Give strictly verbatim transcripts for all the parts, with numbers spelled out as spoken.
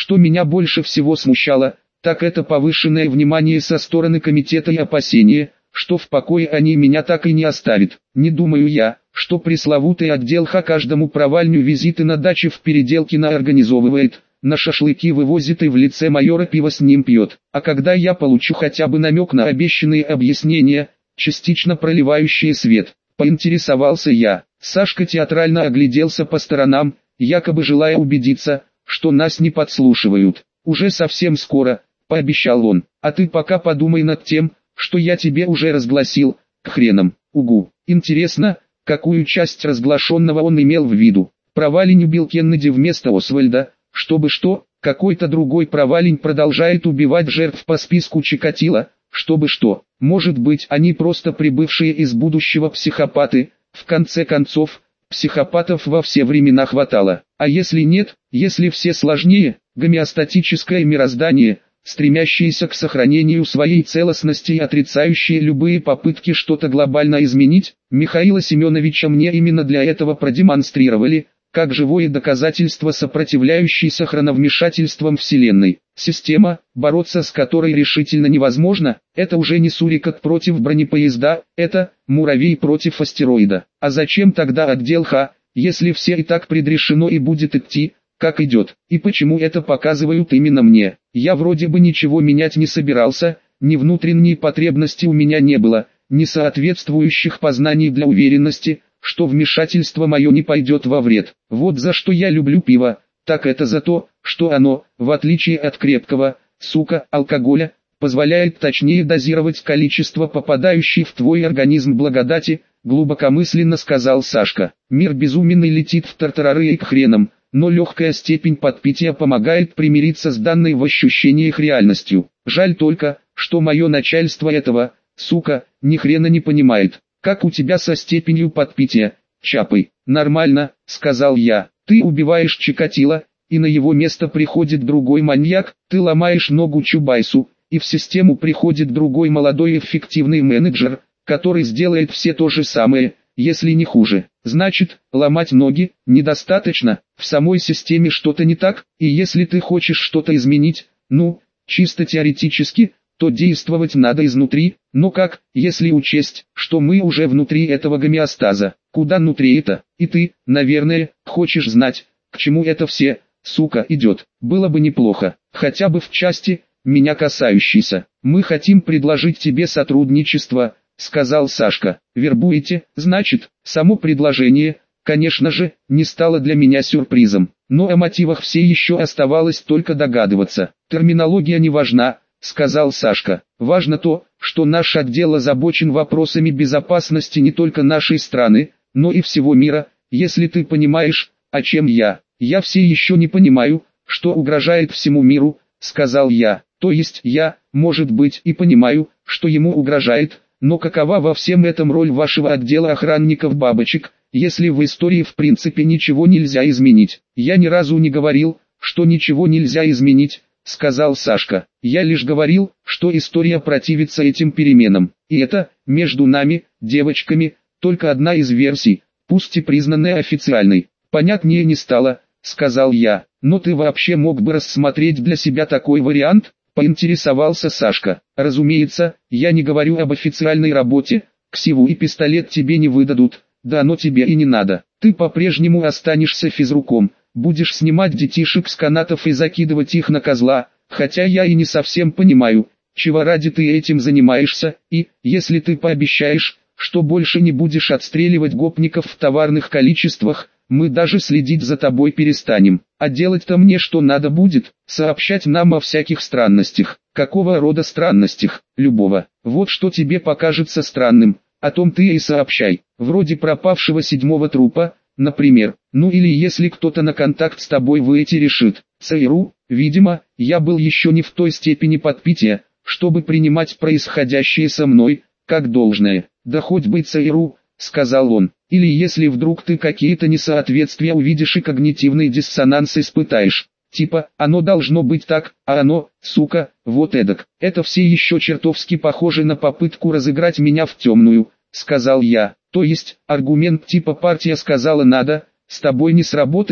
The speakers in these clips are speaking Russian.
Что меня больше всего смущало, так это повышенное внимание со стороны комитета и опасение, что в покое они меня так и не оставят. Не думаю я, что пресловутый отдел Х каждому провальню визиты на даче в Переделкино организовывает, на шашлыки вывозит и в лице майора пиво с ним пьет. А когда я получу хотя бы намек на обещанные объяснения, частично проливающие свет, поинтересовался я. Сашка театрально огляделся по сторонам, якобы желая убедиться, что нас не подслушивают. «Уже совсем скоро», — пообещал он, — «а ты пока подумай над тем, что я тебе уже разгласил, к хренам, угу». Интересно, какую часть разглашенного он имел в виду? Провалень убил Кеннеди вместо Освальда, чтобы что, какой-то другой провалень продолжает убивать жертв по списку Чикатило, чтобы что, может быть они просто прибывшие из будущего психопаты, в конце концов, психопатов во все времена хватало. А если нет, если все сложнее, гомеостатическое мироздание, стремящееся к сохранению своей целостности и отрицающее любые попытки что-то глобально изменить, Михаила Семеновича мне именно для этого продемонстрировали, как живое доказательство сопротивляющейся хроновмешательствам Вселенной. Система, бороться с которой решительно невозможно, это уже не сурикат против бронепоезда, это муравей против астероида. А зачем тогда отдел Х, если все и так предрешено и будет идти, как идет? И почему это показывают именно мне? Я вроде бы ничего менять не собирался, ни внутренней потребности у меня не было, ни соответствующих познаний для уверенности, что вмешательство мое не пойдет во вред. Вот за что я люблю пиво, так это за то, что оно, в отличие от крепкого, сука, алкоголя, позволяет точнее дозировать количество попадающей в твой организм благодати, глубокомысленно сказал Сашка. Мир безуменный летит в тартарары и к хренам, но легкая степень подпития помогает примириться с данной в ощущениях реальностью. Жаль только, что мое начальство этого, сука, ни хрена не понимает. Как у тебя со степенью подпития, Чапай? Нормально, сказал я. Ты убиваешь Чикатило, и на его место приходит другой маньяк, ты ломаешь ногу Чубайсу, и в систему приходит другой молодой и эффективный менеджер, который сделает все то же самое, если не хуже. Значит, ломать ноги недостаточно, в самой системе что-то не так, и если ты хочешь что-то изменить, ну, чисто теоретически, то действовать надо изнутри, но как, если учесть, что мы уже внутри этого гомеостаза? Куда внутри это? И ты, наверное, хочешь знать, к чему это все, сука, идет. Было бы неплохо, хотя бы в части, меня касающейся. Мы хотим предложить тебе сотрудничество, сказал Сашка. Вербуете, значит, само предложение, конечно же, не стало для меня сюрпризом. Но о мотивах все еще оставалось только догадываться. Терминология не важна, сказал Сашка. Важно то, что наш отдел озабочен вопросами безопасности не только нашей страны, но и всего мира, если ты понимаешь, о чем я. Я все еще не понимаю, что угрожает всему миру, сказал я. То есть я, может быть, и понимаю, что ему угрожает, но какова во всем этом роль вашего отдела охранников-бабочек, если в истории в принципе ничего нельзя изменить? Я ни разу не говорил, что ничего нельзя изменить, сказал Сашка. Я лишь говорил, что история противится этим переменам. И это, между нами, девочками, только одна из версий, пусть и признанная официальной. Понятнее не стало, сказал я. Но ты вообще мог бы рассмотреть для себя такой вариант? Поинтересовался Сашка. Разумеется, я не говорю об официальной работе, ксиву и пистолет тебе не выдадут, да оно тебе и не надо. Ты по-прежнему останешься физруком, будешь снимать детишек с канатов и закидывать их на козла, хотя я и не совсем понимаю, чего ради ты этим занимаешься, и, если ты пообещаешь, что больше не будешь отстреливать гопников в товарных количествах, мы даже следить за тобой перестанем. А делать-то мне что надо будет? Сообщать нам о всяких странностях. Какого рода странностях? Любого. Вот что тебе покажется странным, о том ты и сообщай. Вроде пропавшего седьмого трупа, например. Ну или если кто-то на контакт с тобой выйти решит. ЦРУ, видимо, я был еще не в той степени подпития, чтобы принимать происходящее со мной, как должное. Да хоть бы ЦРУ, сказал он. Или если вдруг ты какие-то несоответствия увидишь и когнитивный диссонанс испытаешь. Типа, оно должно быть так, а оно, сука, вот эдак. Это все еще чертовски похоже на попытку разыграть меня в темную, сказал я. То есть, аргумент типа партия сказала надо, с тобой не сработает,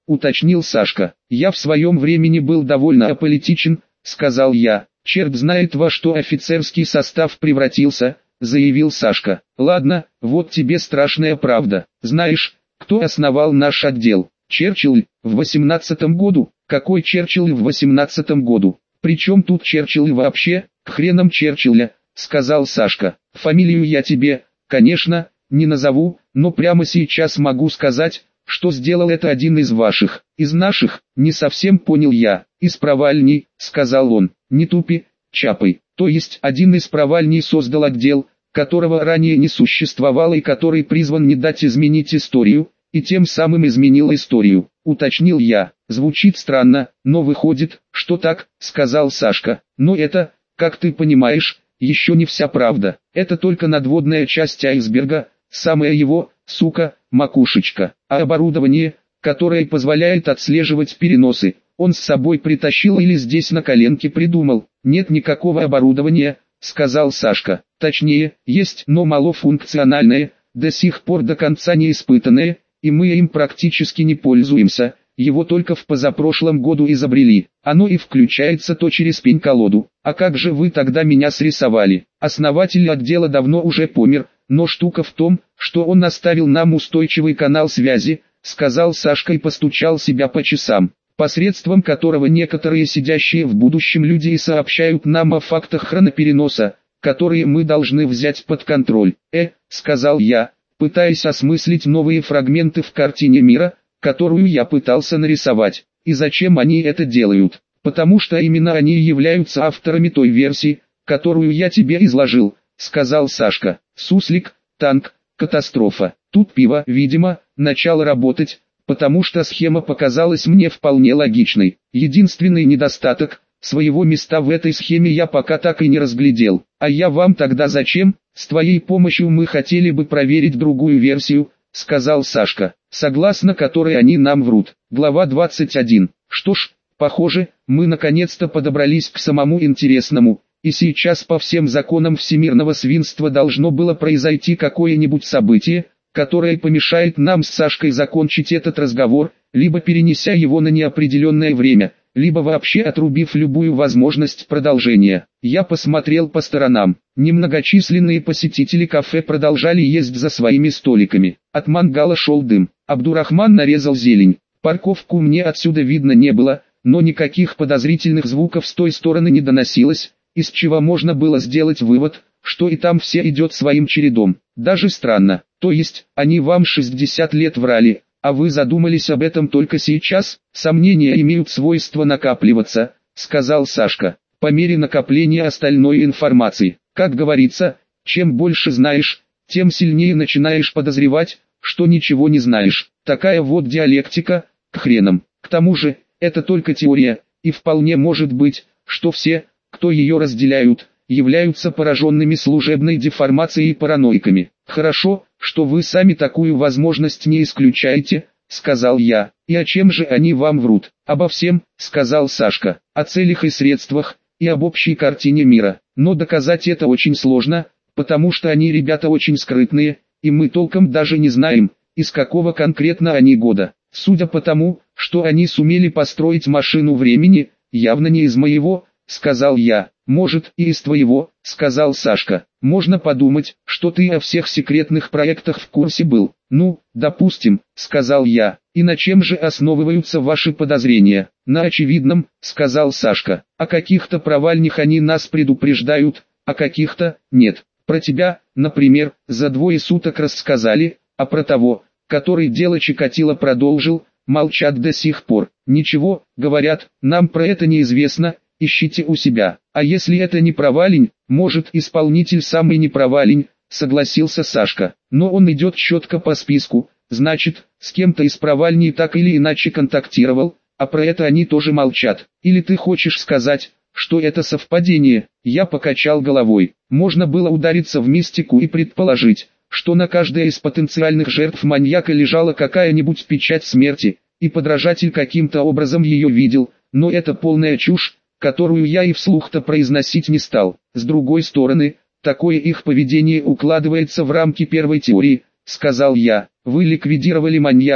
уточнил Сашка. Я в своем времени был довольно аполитичен, сказал я. Черт знает во что офицерский состав превратился, заявил Сашка. Ладно, вот тебе страшная правда. Знаешь, кто основал наш отдел? Черчилль, в восемнадцатом году. Какой Черчилль в восемнадцатом году? Причем тут Черчилль вообще? К хренам Черчилля, сказал Сашка. Фамилию я тебе, конечно, не назову, но прямо сейчас могу сказать, что сделал это один из ваших. Из наших, не совсем понял я. Из провальней, сказал он. Не тупи, чапай. То есть один из провальней создал отдел, которого ранее не существовало и который призван не дать изменить историю, и тем самым изменил историю, уточнил я. Звучит странно, но выходит, что так, сказал Сашка. Но это, как ты понимаешь, еще не вся правда. Это только надводная часть айсберга, самая его, сука, макушечка. А оборудование, которое позволяет отслеживать переносы, он с собой притащил или здесь на коленке придумал. Нет никакого оборудования, сказал Сашка. Точнее, есть, но малофункциональное, до сих пор до конца не испытанное, и мы им практически не пользуемся. Его только в позапрошлом году изобрели. Оно и включается то через пень-колоду. А как же вы тогда меня срисовали? Основатель отдела давно уже помер, но штука в том, что он оставил нам устойчивый канал связи, сказал Сашка и постучал себя по часам, посредством которого некоторые сидящие в будущем люди и сообщают нам о фактах хронопереноса, которые мы должны взять под контроль. Э, сказал я, пытаясь осмыслить новые фрагменты в картине мира, которую я пытался нарисовать. И зачем они это делают? Потому что именно они являются авторами той версии, которую я тебе изложил, сказал Сашка. Суслик, танк, катастрофа. Тут пиво, видимо, начало работать, потому что схема показалась мне вполне логичной. Единственный недостаток, своего места в этой схеме я пока так и не разглядел. А я вам тогда зачем? С твоей помощью мы хотели бы проверить другую версию, сказал Сашка, согласно которой они нам врут. Глава двадцать один. Что ж, похоже, мы наконец-то подобрались к самому интересному, и сейчас по всем законам всемирного свинства должно было произойти какое-нибудь событие, которое помешает нам с Сашкой закончить этот разговор, либо перенеся его на неопределенное время, либо вообще отрубив любую возможность продолжения. Я посмотрел по сторонам. Немногочисленные посетители кафе продолжали есть за своими столиками. От мангала шел дым. Абдурахман нарезал зелень. Парковку мне отсюда видно не было, но никаких подозрительных звуков с той стороны не доносилось, из чего можно было сделать вывод, что и там все идет своим чередом. Даже странно. То есть, они вам шестьдесят лет врали, а вы задумались об этом только сейчас? Сомнения имеют свойство накапливаться, сказал Сашка, по мере накопления остальной информации. Как говорится, чем больше знаешь, тем сильнее начинаешь подозревать, что ничего не знаешь. Такая вот диалектика, к хренам. К тому же, это только теория, и вполне может быть, что все, кто ее разделяют, являются пораженными служебной деформацией и параноиками. Хорошо, что вы сами такую возможность не исключаете, сказал я. И о чем же они вам врут? Обо всем, сказал Сашка, о целях и средствах, и об общей картине мира. Но доказать это очень сложно, потому что они ребята очень скрытные, и мы толком даже не знаем, из какого конкретно они года. Судя по тому, что они сумели построить машину времени, явно не из моего, сказал я. Может, и из твоего, сказал Сашка. Можно подумать, что ты о всех секретных проектах в курсе был. Ну, допустим, сказал я. И на чем же основываются ваши подозрения? На очевидном, сказал Сашка. О каких-то провальнях они нас предупреждают, а каких-то нет. Про тебя, например, за двое суток рассказали, а про того, который дело Чикатило продолжил, молчат до сих пор. Ничего, говорят, нам про это неизвестно. Ищите у себя. А если это не провалень, может исполнитель самый не провалень, согласился Сашка. Но он идет четко по списку, значит, с кем-то из провальней так или иначе контактировал, а про это они тоже молчат. Или ты хочешь сказать, что это совпадение? Я покачал головой. Можно было удариться в мистику и предположить, что на каждой из потенциальных жертв маньяка лежала какая-нибудь печать смерти, и подражатель каким-то образом ее видел, но это полная чушь, которую я и вслух-то произносить не стал. С другой стороны, такое их поведение укладывается в рамки первой теории, сказал я. Вы ликвидировали маньяка,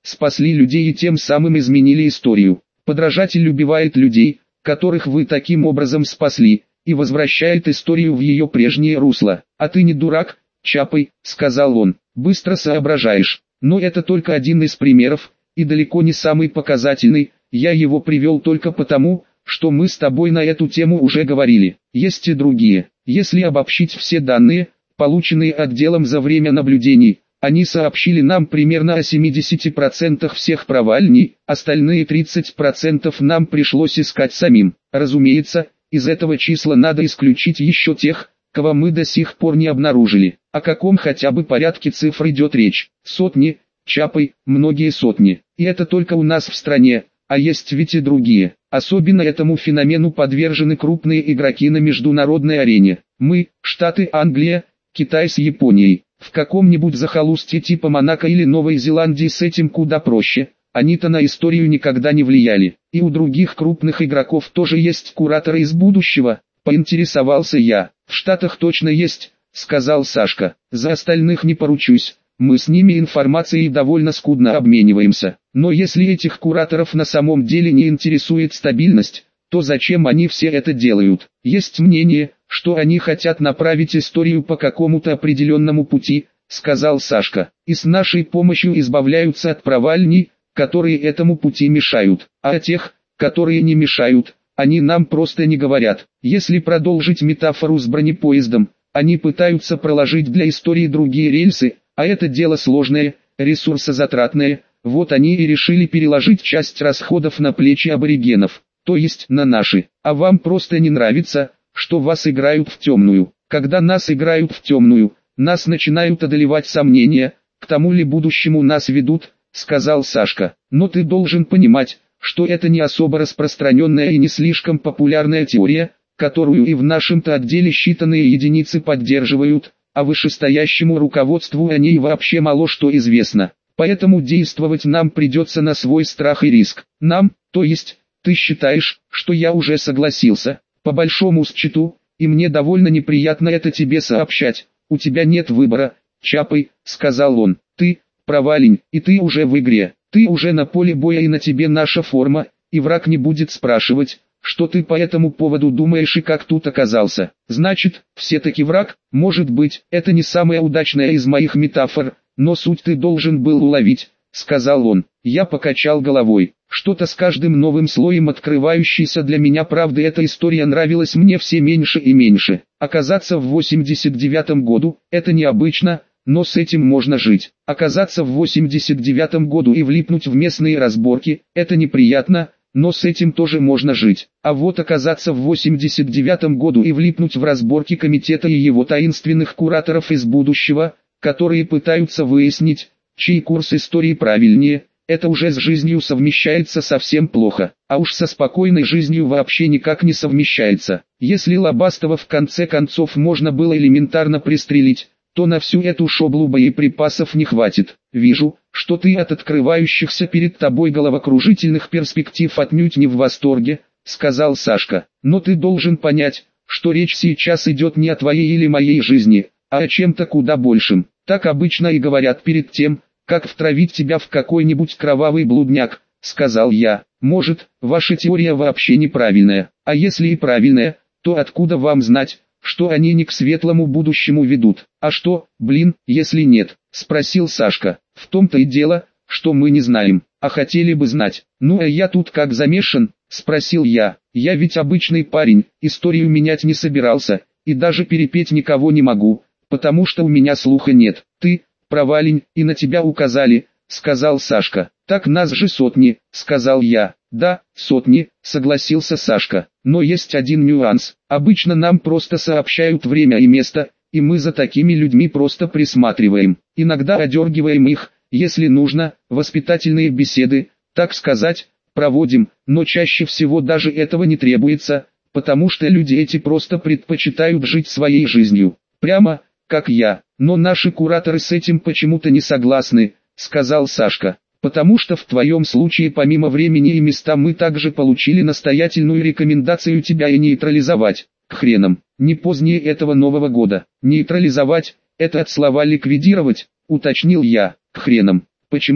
спасли людей и тем самым изменили историю. Подражатель убивает людей, которых вы таким образом спасли, и возвращает историю в ее прежнее русло. А ты не дурак, Чапай, сказал он, быстро соображаешь. Но это только один из примеров, и далеко не самый показательный, я его привел только потому, что мы с тобой на эту тему уже говорили. Есть и другие. Если обобщить все данные, полученные отделом за время наблюдений, они сообщили нам примерно о семидесяти процентах всех провальней, остальные тридцать процентов нам пришлось искать самим. Разумеется, из этого числа надо исключить еще тех, кого мы до сих пор не обнаружили. О каком хотя бы порядке цифр идет речь? Сотни, Чапай, многие сотни. И это только у нас в стране, а есть ведь и другие. Особенно этому феномену подвержены крупные игроки на международной арене. Мы, Штаты, Англия, Китай с Японией. В каком-нибудь захолустье типа Монако или Новой Зеландии с этим куда проще. Они-то на историю никогда не влияли. И у других крупных игроков тоже есть кураторы из будущего, поинтересовался я. В Штатах точно есть, сказал Сашка. За остальных не поручусь. Мы с ними информацией довольно скудно обмениваемся. Но если этих кураторов на самом деле не интересует стабильность, то зачем они все это делают? Есть мнение, что они хотят направить историю по какому-то определенному пути, сказал Сашка. И с нашей помощью избавляются от провальней, которые этому пути мешают. А о тех, которые не мешают, они нам просто не говорят. Если продолжить метафору с бронепоездом, они пытаются проложить для истории другие рельсы, а это дело сложное, ресурсозатратное, вот они и решили переложить часть расходов на плечи аборигенов, то есть на наши. А вам просто не нравится, что вас играют в темную. Когда нас играют в темную, нас начинают одолевать сомнения, к тому ли будущему нас ведут, сказал Сашка. Но ты должен понимать, что это не особо распространенная и не слишком популярная теория, которую и в нашем-то отделе считанные единицы поддерживают, а вышестоящему руководству о ней вообще мало что известно. Поэтому действовать нам придется на свой страх и риск. Нам, то есть, ты считаешь, что я уже согласился, по большому счету, и мне довольно неприятно это тебе сообщать. У тебя нет выбора, Чапай, сказал он. Ты, провалень, и ты уже в игре. Ты уже на поле боя и на тебе наша форма, и враг не будет спрашивать, что ты по этому поводу думаешь и как тут оказался. Значит, все-таки враг, может быть, это не самая удачная из моих метафор, но суть ты должен был уловить, сказал он. Я покачал головой. Что-то с каждым новым слоем открывающейся для меня правды эта история нравилась мне все меньше и меньше. Оказаться в восемьдесят девятом году, это необычно, но с этим можно жить. Оказаться в восемьдесят девятом году и влипнуть в местные разборки, это неприятно, но с этим тоже можно жить. А вот оказаться в восемьдесят девятом году и влипнуть в разборки комитета и его таинственных кураторов из будущего, которые пытаются выяснить, чей курс истории правильнее, это уже с жизнью совмещается совсем плохо, а уж со спокойной жизнью вообще никак не совмещается. Если Лобастова в конце концов можно было элементарно пристрелить, то на всю эту шоблу боеприпасов не хватит. Вижу, что ты от открывающихся перед тобой головокружительных перспектив отнюдь не в восторге, сказал Сашка. Но ты должен понять, что речь сейчас идет не о твоей или моей жизни, а о чем-то куда большем. Так обычно и говорят перед тем, как втравить тебя в какой-нибудь кровавый блудняк, сказал я. Может, ваша теория вообще неправильная, а если и правильная, то откуда вам знать, что они не к светлому будущему ведут? А что, блин, если нет, спросил Сашка. В том-то и дело, что мы не знаем, а хотели бы знать. Ну а я тут как замешан, спросил я. Я ведь обычный парень, историю менять не собирался, и даже перепеть никого не могу, потому что у меня слуха нет. Ты, провалень, и на тебя указали, сказал Сашка. Так нас же сотни, сказал я. Да, сотни, согласился Сашка. Но есть один нюанс. Обычно нам просто сообщают время и место, и мы за такими людьми просто присматриваем. Иногда одергиваем их, если нужно, воспитательные беседы, так сказать, проводим, но чаще всего даже этого не требуется, потому что люди эти просто предпочитают жить своей жизнью. Прямо, как я. Но наши кураторы с этим почему-то не согласны, сказал Сашка. Потому что в твоем случае помимо времени и места мы также получили настоятельную рекомендацию тебя и нейтрализовать. К хренам, не позднее этого Нового года. Нейтрализовать, это от слова ликвидировать, уточнил я. К хренам. Почему?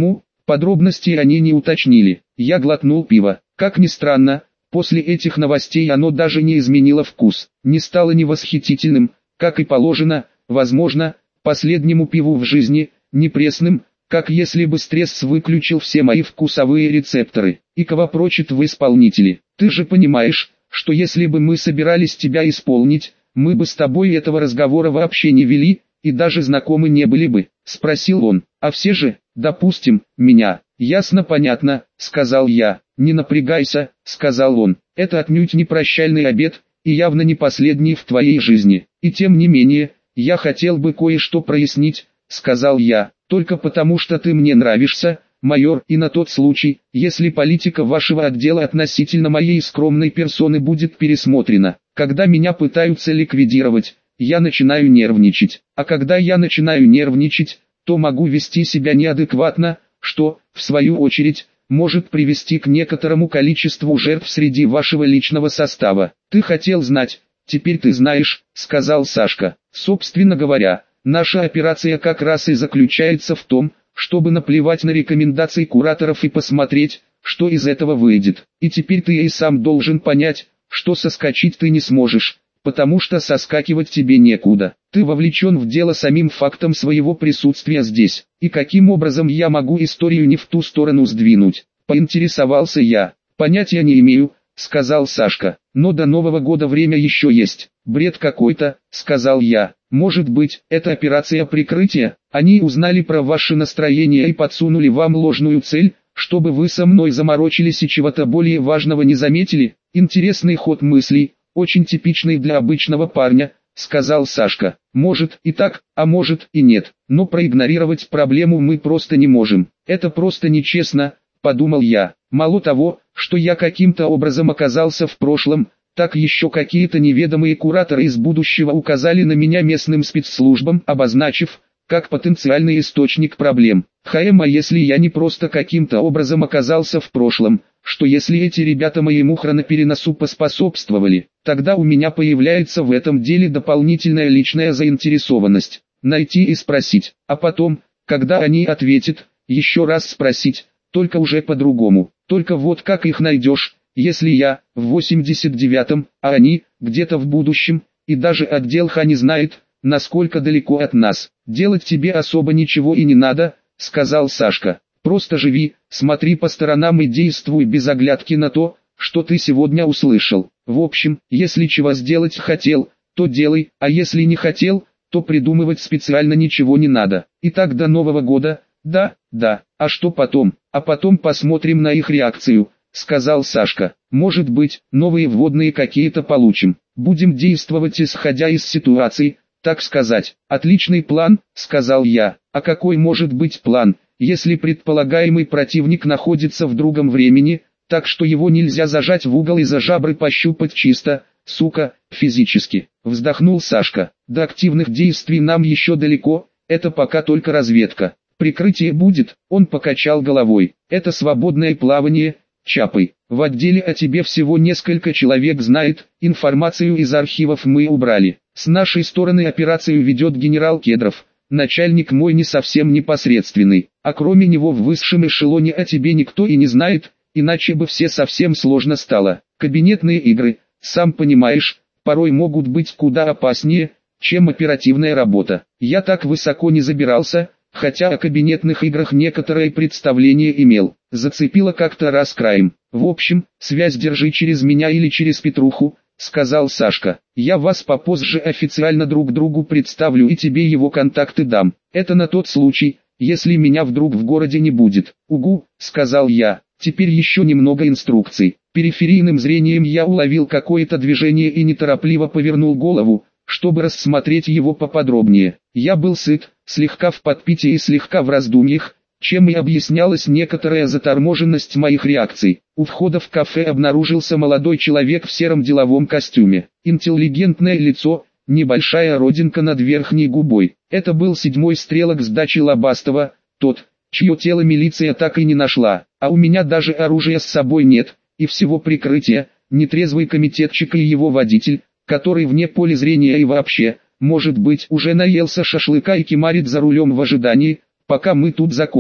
Подробности они не уточнили. Я глотнул пиво. Как ни странно, после этих новостей оно даже не изменило вкус. Не стало ни восхитительным, как и положено, возможно, последнему пиву в жизни, не пресным, как если бы стресс выключил все мои вкусовые рецепторы. И кого прочит в исполнители. Ты же понимаешь, что если бы мы собирались тебя исполнить, мы бы с тобой этого разговора вообще не вели, и даже знакомы не были бы, спросил он. А все же, допустим, меня. Ясно, понятно, сказал я. Не напрягайся, сказал он. Это отнюдь не прощальный обед, и явно не последний в твоей жизни. И тем не менее, я хотел бы кое-что прояснить, сказал я. Только потому, что ты мне нравишься, майор, и на тот случай, если политика вашего отдела относительно моей скромной персоны будет пересмотрена. Когда меня пытаются ликвидировать, я начинаю нервничать. А когда я начинаю нервничать, то могу вести себя неадекватно, что, в свою очередь, может привести к некоторому количеству жертв среди вашего личного состава. Ты хотел знать, теперь ты знаешь, сказал Сашка. Собственно говоря, наша операция как раз и заключается в том, чтобы наплевать на рекомендации кураторов и посмотреть, что из этого выйдет. И теперь ты и сам должен понять, что соскочить ты не сможешь, потому что соскакивать тебе некуда. Ты вовлечен в дело самим фактом своего присутствия здесь. И каким образом я могу историю не в ту сторону сдвинуть? Поинтересовался я. Понятия не имею, сказал Сашка. Но до Нового года время еще есть. Бред какой-то, сказал я. Может быть, это операция прикрытия? Они узнали про ваше настроение и подсунули вам ложную цель, чтобы вы со мной заморочились и чего-то более важного не заметили? Интересный ход мыслей, очень типичный для обычного парня, сказал Сашка. Может и так, а может и нет, но проигнорировать проблему мы просто не можем. Это просто нечестно, подумал я. Мало того, что я каким-то образом оказался в прошлом, так еще какие-то неведомые кураторы из будущего указали на меня местным спецслужбам, обозначив, как потенциальный источник проблем. Хаэм, а если я не просто каким-то образом оказался в прошлом, что если эти ребята моему хронопереносу поспособствовали, тогда у меня появляется в этом деле дополнительная личная заинтересованность. Найти и спросить, а потом, когда они ответят, еще раз спросить, только уже по-другому. Только вот как их найдешь, если я, в восемьдесят девятом, а они, где-то в будущем, и даже отдел Х не знает, насколько далеко от нас. Делать тебе особо ничего и не надо, сказал Сашка. Просто живи, смотри по сторонам и действуй без оглядки на то, что ты сегодня услышал. В общем, если чего сделать хотел, то делай, а если не хотел, то придумывать специально ничего не надо. И так до Нового года, да, да, а что потом? А потом посмотрим на их реакцию, сказал Сашка. Может быть, новые вводные какие-то получим. Будем действовать исходя из ситуации, так сказать. Отличный план, сказал я. А какой может быть план, если предполагаемый противник находится в другом времени, так что его нельзя зажать в угол и за жабры пощупать чисто, сука, физически? Вздохнул Сашка. До активных действий нам еще далеко, это пока только разведка. Прикрытие будет, он покачал головой. Это свободное плавание, Чапай. В отделе о тебе всего несколько человек знает, информацию из архивов мы убрали. С нашей стороны операцию ведет генерал Кедров, начальник мой не совсем непосредственный, а кроме него в высшем эшелоне о тебе никто и не знает, иначе бы все совсем сложно стало. Кабинетные игры, сам понимаешь, порой могут быть куда опаснее, чем оперативная работа. Я так высоко не забирался, хотя о кабинетных играх некоторое представление имел. Зацепило как-то раз краем. В общем, связь держи через меня или через Петруху, сказал Сашка. Я вас попозже официально друг другу представлю и тебе его контакты дам. Это на тот случай, если меня вдруг в городе не будет. Угу, сказал я. Теперь еще немного инструкций. Периферийным зрением я уловил какое-то движение и неторопливо повернул голову, чтобы рассмотреть его поподробнее. Я был сыт, слегка в подпитии и слегка в раздумьях, чем и объяснялась некоторая заторможенность моих реакций. У входа в кафе обнаружился молодой человек в сером деловом костюме. Интеллигентное лицо, небольшая родинка над верхней губой. Это был седьмой стрелок с дачи Лобастова, тот, чье тело милиция так и не нашла. А у меня даже оружия с собой нет, и всего прикрытия, нетрезвый комитетчик и его водитель, который вне поля зрения и вообще, может быть, уже наелся шашлыка и кимарит за рулем в ожидании, пока мы тут закончим.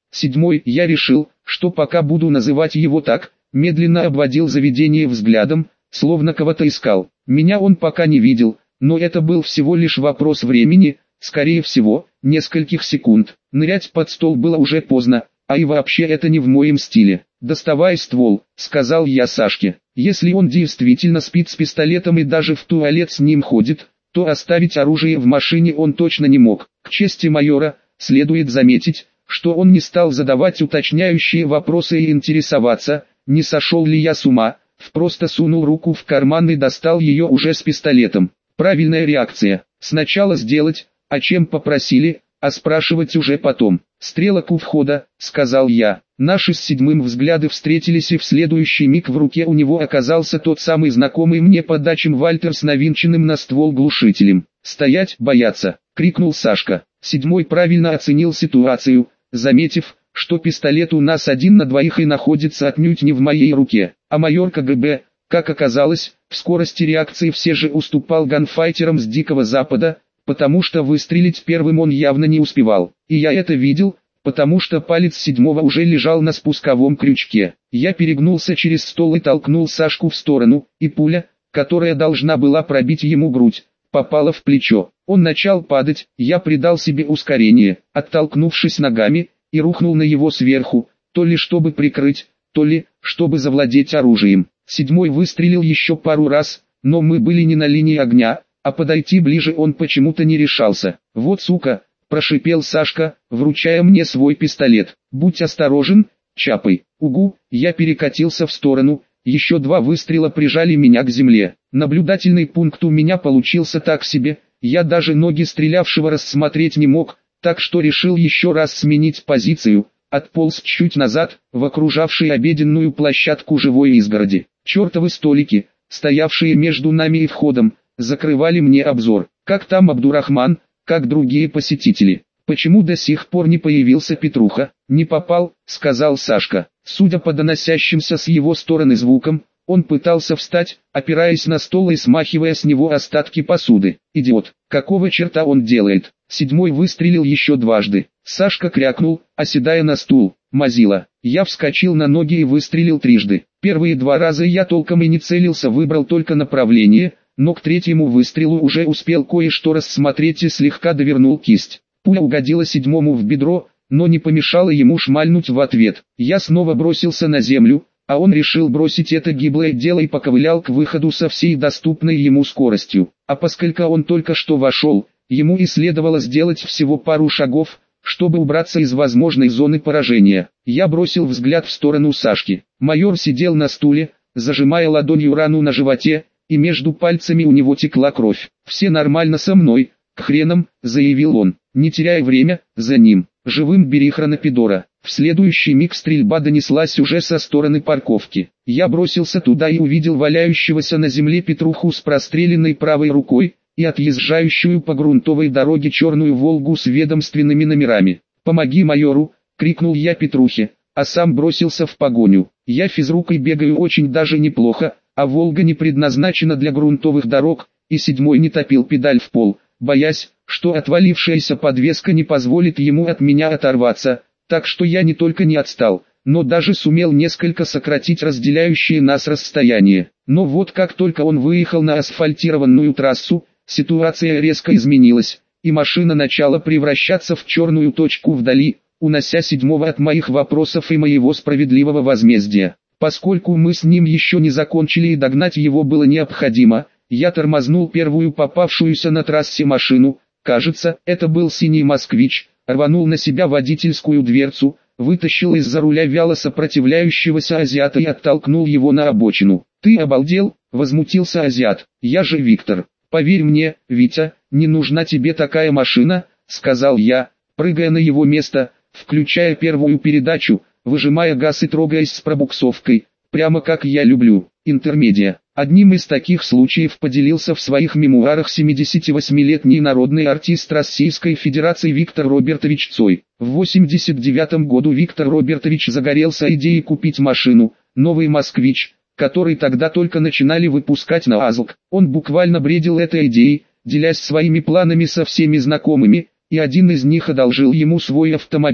Седьмой, я решил, что пока буду называть его так, медленно обводил заведение взглядом, словно кого-то искал. Меня он пока не видел, но это был всего лишь вопрос времени, скорее всего, нескольких секунд. Нырять под стол было уже поздно, а и вообще это не в моем стиле. «Доставай ствол», — сказал я Сашке. Если он действительно спит с пистолетом и даже в туалет с ним ходит, то оставить оружие в машине он точно не мог. К чести майора, следует заметить, что он не стал задавать уточняющие вопросы и интересоваться, не сошел ли я с ума, просто сунул руку в карман и достал ее уже с пистолетом. Правильная реакция. Сначала сделать, о чем попросили, а спрашивать уже потом. «Стрелок у входа», — сказал я. Наши с седьмым взгляды встретились, и в следующий миг в руке у него оказался тот самый знакомый мне подачем Вальтер с навинченным на ствол глушителем. «Стоять, бояться!» — крикнул Сашка. Седьмой правильно оценил ситуацию, заметив, что пистолет у нас один на двоих и находится отнюдь не в моей руке. А майор КГБ, как оказалось, в скорости реакции все же уступал ганфайтерам с Дикого Запада, потому что выстрелить первым он явно не успевал. И я это видел, потому что палец седьмого уже лежал на спусковом крючке. Я перегнулся через стол и толкнул Сашку в сторону, и пуля, которая должна была пробить ему грудь, попала в плечо. Он начал падать, я придал себе ускорение, оттолкнувшись ногами, и рухнул на его сверху, то ли чтобы прикрыть, то ли, чтобы завладеть оружием. Седьмой выстрелил еще пару раз, но мы были не на линии огня, а подойти ближе он почему-то не решался. «Вот сука!» – прошипел Сашка, вручая мне свой пистолет. «Будь осторожен, Чапай!» «Угу!» Я перекатился в сторону, еще два выстрела прижали меня к земле. Наблюдательный пункт у меня получился так себе, я даже ноги стрелявшего рассмотреть не мог, так что решил еще раз сменить позицию, отполз чуть назад, в окружавшей обеденную площадку живой изгороди. Чертовы столики, стоявшие между нами и входом, закрывали мне обзор. Как там Абдурахман, как другие посетители? Почему до сих пор не появился Петруха? «Не попал», — сказал Сашка. Судя по доносящимся с его стороны звукам, он пытался встать, опираясь на стол и смахивая с него остатки посуды. «Идиот, какого черта он делает?» Седьмой выстрелил еще дважды. Сашка крякнул, оседая на стул. «Мазила». Я вскочил на ноги и выстрелил трижды. Первые два раза я толком и не целился, выбрал только направление, но к третьему выстрелу уже успел кое-что рассмотреть и слегка довернул кисть. Пуля угодила седьмому в бедро, но не помешала ему шмальнуть в ответ. Я снова бросился на землю, а он решил бросить это гиблое дело и поковылял к выходу со всей доступной ему скоростью. А поскольку он только что вошел, ему и следовало сделать всего пару шагов, чтобы убраться из возможной зоны поражения. Я бросил взгляд в сторону Сашки. Майор сидел на стуле, зажимая ладонью рану на животе, и между пальцами у него текла кровь. «Все нормально со мной, к хренам», — заявил он, не теряя время, за ним. «Живым бери хронопидора». В следующий миг стрельба донеслась уже со стороны парковки. Я бросился туда и увидел валяющегося на земле Петруху с простреленной правой рукой и отъезжающую по грунтовой дороге черную «Волгу» с ведомственными номерами. «Помоги майору!» — крикнул я Петрухе, а сам бросился в погоню. Я физрукой бегаю очень даже неплохо, а «Волга» не предназначена для грунтовых дорог, и седьмой не топил педаль в пол, боясь, что отвалившаяся подвеска не позволит ему от меня оторваться, так что я не только не отстал, но даже сумел несколько сократить разделяющее нас расстояние. Но вот как только он выехал на асфальтированную трассу, ситуация резко изменилась, и машина начала превращаться в черную точку вдали, унося седьмого от моих вопросов и моего справедливого возмездия. Поскольку мы с ним еще не закончили и догнать его было необходимо, я тормознул первую попавшуюся на трассе машину, кажется, это был синий «Москвич», рванул на себя водительскую дверцу, вытащил из-за руля вяло сопротивляющегося азиата и оттолкнул его на обочину. «Ты обалдел?» — возмутился азиат. «Я же Виктор. Поверь мне, Витя, не нужна тебе такая машина», — сказал я, прыгая на его место, включая первую передачу, выжимая газ и трогаясь с пробуксовкой, прямо как я люблю. Интермедиа. Одним из таких случаев поделился в своих мемуарах семидесятивосьмилетний народный артист Российской Федерации Виктор Робертович Цой. В восемьдесят девятом году Виктор Робертович загорелся идеей купить машину, новый «Москвич», который тогда только начинали выпускать на АЗЛК. Он буквально бредил этой идеей, делясь своими планами со всеми знакомыми, и один из них одолжил ему свой автомобиль,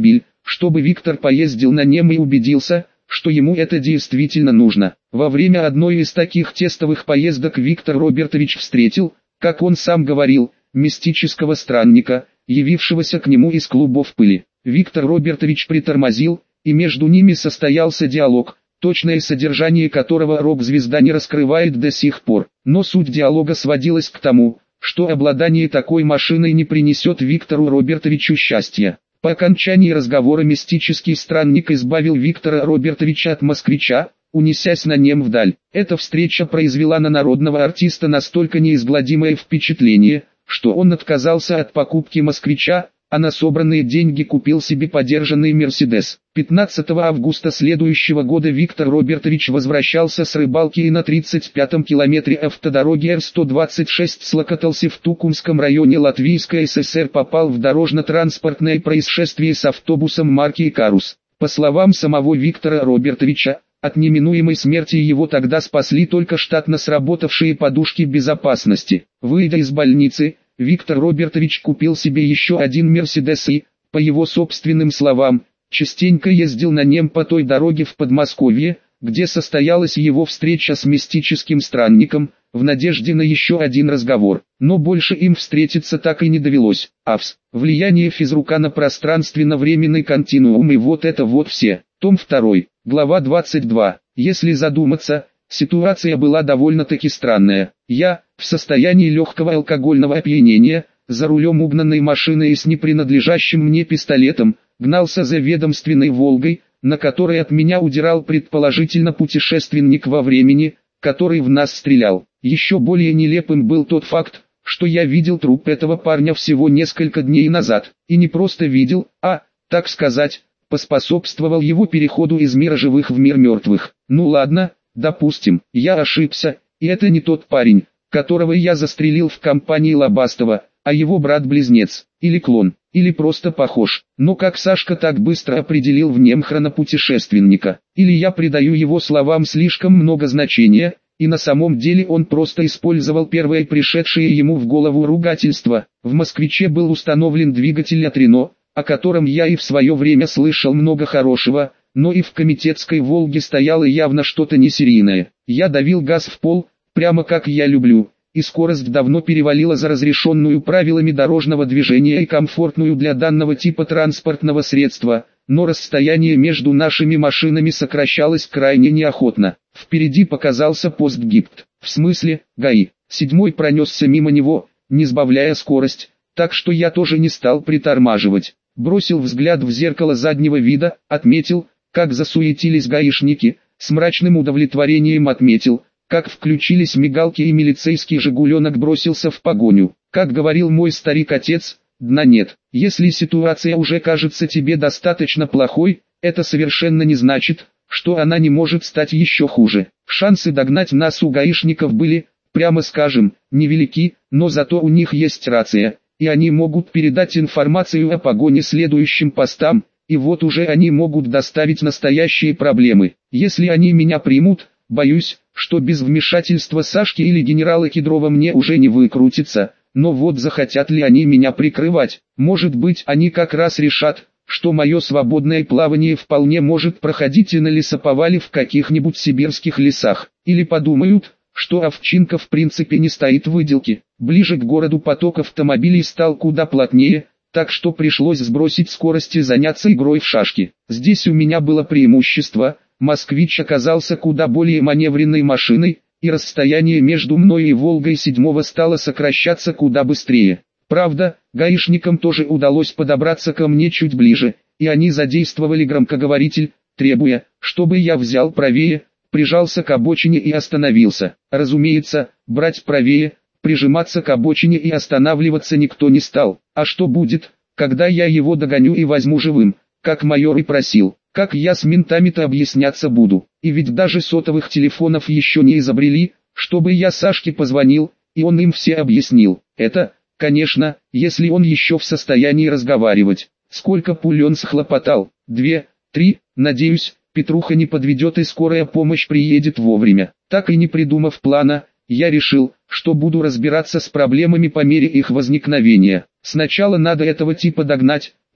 чтобы Виктор поездил на нем и убедился, что ему это действительно нужно. Во время одной из таких тестовых поездок Виктор Робертович встретил, как он сам говорил, мистического странника, явившегося к нему из клубов пыли. Виктор Робертович притормозил, и между ними состоялся диалог, точное содержание которого рок-звезда не раскрывает до сих пор. Но суть диалога сводилась к тому, что обладание такой машиной не принесет Виктору Робертовичу счастья. По окончании разговора мистический странник избавил Виктора Робертовича от москвича, унесясь на нем вдаль. Эта встреча произвела на народного артиста настолько неизгладимое впечатление, что он отказался от покупки москвича, а на собранные деньги купил себе подержанный «Мерседес». пятнадцатого августа следующего года Виктор Робертович возвращался с рыбалки и на тридцать пятом километре автодороги Р сто двадцать шесть с Локоталси в Тукумском районе Латвийской ССР попал в дорожно-транспортное происшествие с автобусом марки «Икарус». По словам самого Виктора Робертовича, от неминуемой смерти его тогда спасли только штатно сработавшие подушки безопасности. Выйдя из больницы, Виктор Робертович купил себе еще один «Мерседес» и, по его собственным словам, частенько ездил на нем по той дороге в Подмосковье, где состоялась его встреча с мистическим странником, в надежде на еще один разговор. Но больше им встретиться так и не довелось. АВС. Влияние физрука на пространственно-временный континуум, и вот это вот все. Том два, глава двадцать два. Если задуматься, ситуация была довольно-таки странная. Я, в состоянии легкого алкогольного опьянения, за рулем угнанной машины и с непринадлежащим мне пистолетом, гнался за ведомственной «Волгой», на которой от меня удирал предположительно путешественник во времени, который в нас стрелял. Еще более нелепым был тот факт, что я видел труп этого парня всего несколько дней назад. И не просто видел, а, так сказать, поспособствовал его переходу из мира живых в мир мертвых. Ну ладно, допустим, я ошибся, и это не тот парень, которого я застрелил в компании Лобастова, а его брат-близнец, или клон, или просто похож. Но как Сашка так быстро определил в нем хронопутешественника? Или я придаю его словам слишком много значения, и на самом деле он просто использовал первое пришедшее ему в голову ругательство. В «Москвиче» был установлен двигатель от Рено, о котором я и в свое время слышал много хорошего, но и в комитетской «Волге» стояло явно что-то несерийное. Я давил газ в пол, прямо как я люблю, и скорость давно перевалила за разрешенную правилами дорожного движения и комфортную для данного типа транспортного средства, но расстояние между нашими машинами сокращалось крайне неохотно. Впереди показался пост ГИБД, в смысле, ГАИ. Седьмой пронесся мимо него, не сбавляя скорость, так что я тоже не стал притормаживать. Бросил взгляд в зеркало заднего вида, отметил, как засуетились гаишники, с мрачным удовлетворением отметил, как включились мигалки и милицейский «Жигуленок» бросился в погоню. Как говорил мой старик-отец, дна нет. Если ситуация уже кажется тебе достаточно плохой, это совершенно не значит, что она не может стать еще хуже. Шансы догнать нас у гаишников были, прямо скажем, невелики, но зато у них есть рация, и они могут передать информацию о погоне следующим постам, и вот уже они могут доставить настоящие проблемы. Если они меня примут, боюсь, что без вмешательства Сашки или генерала Кедрова мне уже не выкрутиться, но вот захотят ли они меня прикрывать? Может быть, они как раз решат, что мое свободное плавание вполне может проходить и на лесоповале в каких-нибудь сибирских лесах. Или подумают, что овчинка в принципе не стоит в выделке. Ближе к городу поток автомобилей стал куда плотнее, так что пришлось сбросить скорость и заняться игрой в шашки. Здесь у меня было преимущество. «Москвич» оказался куда более маневренной машиной, и расстояние между мной и «Волгой» седьмого стало сокращаться куда быстрее. Правда, гаишникам тоже удалось подобраться ко мне чуть ближе, и они задействовали громкоговоритель, требуя, чтобы я взял правее, прижался к обочине и остановился. Разумеется, брать правее, прижиматься к обочине и останавливаться никто не стал. А что будет, когда я его догоню и возьму живым, как майор и просил? Как я с ментами-то объясняться буду? И ведь даже сотовых телефонов еще не изобрели, чтобы я Сашке позвонил, и он им все объяснил. Это, конечно, если он еще в состоянии разговаривать. Сколько пуль он схлопотал? Две, три, надеюсь, Петруха не подведет и скорая помощь приедет вовремя. Так и не придумав плана, я решил, что буду разбираться с проблемами по мере их возникновения. Сначала надо этого типа догнать,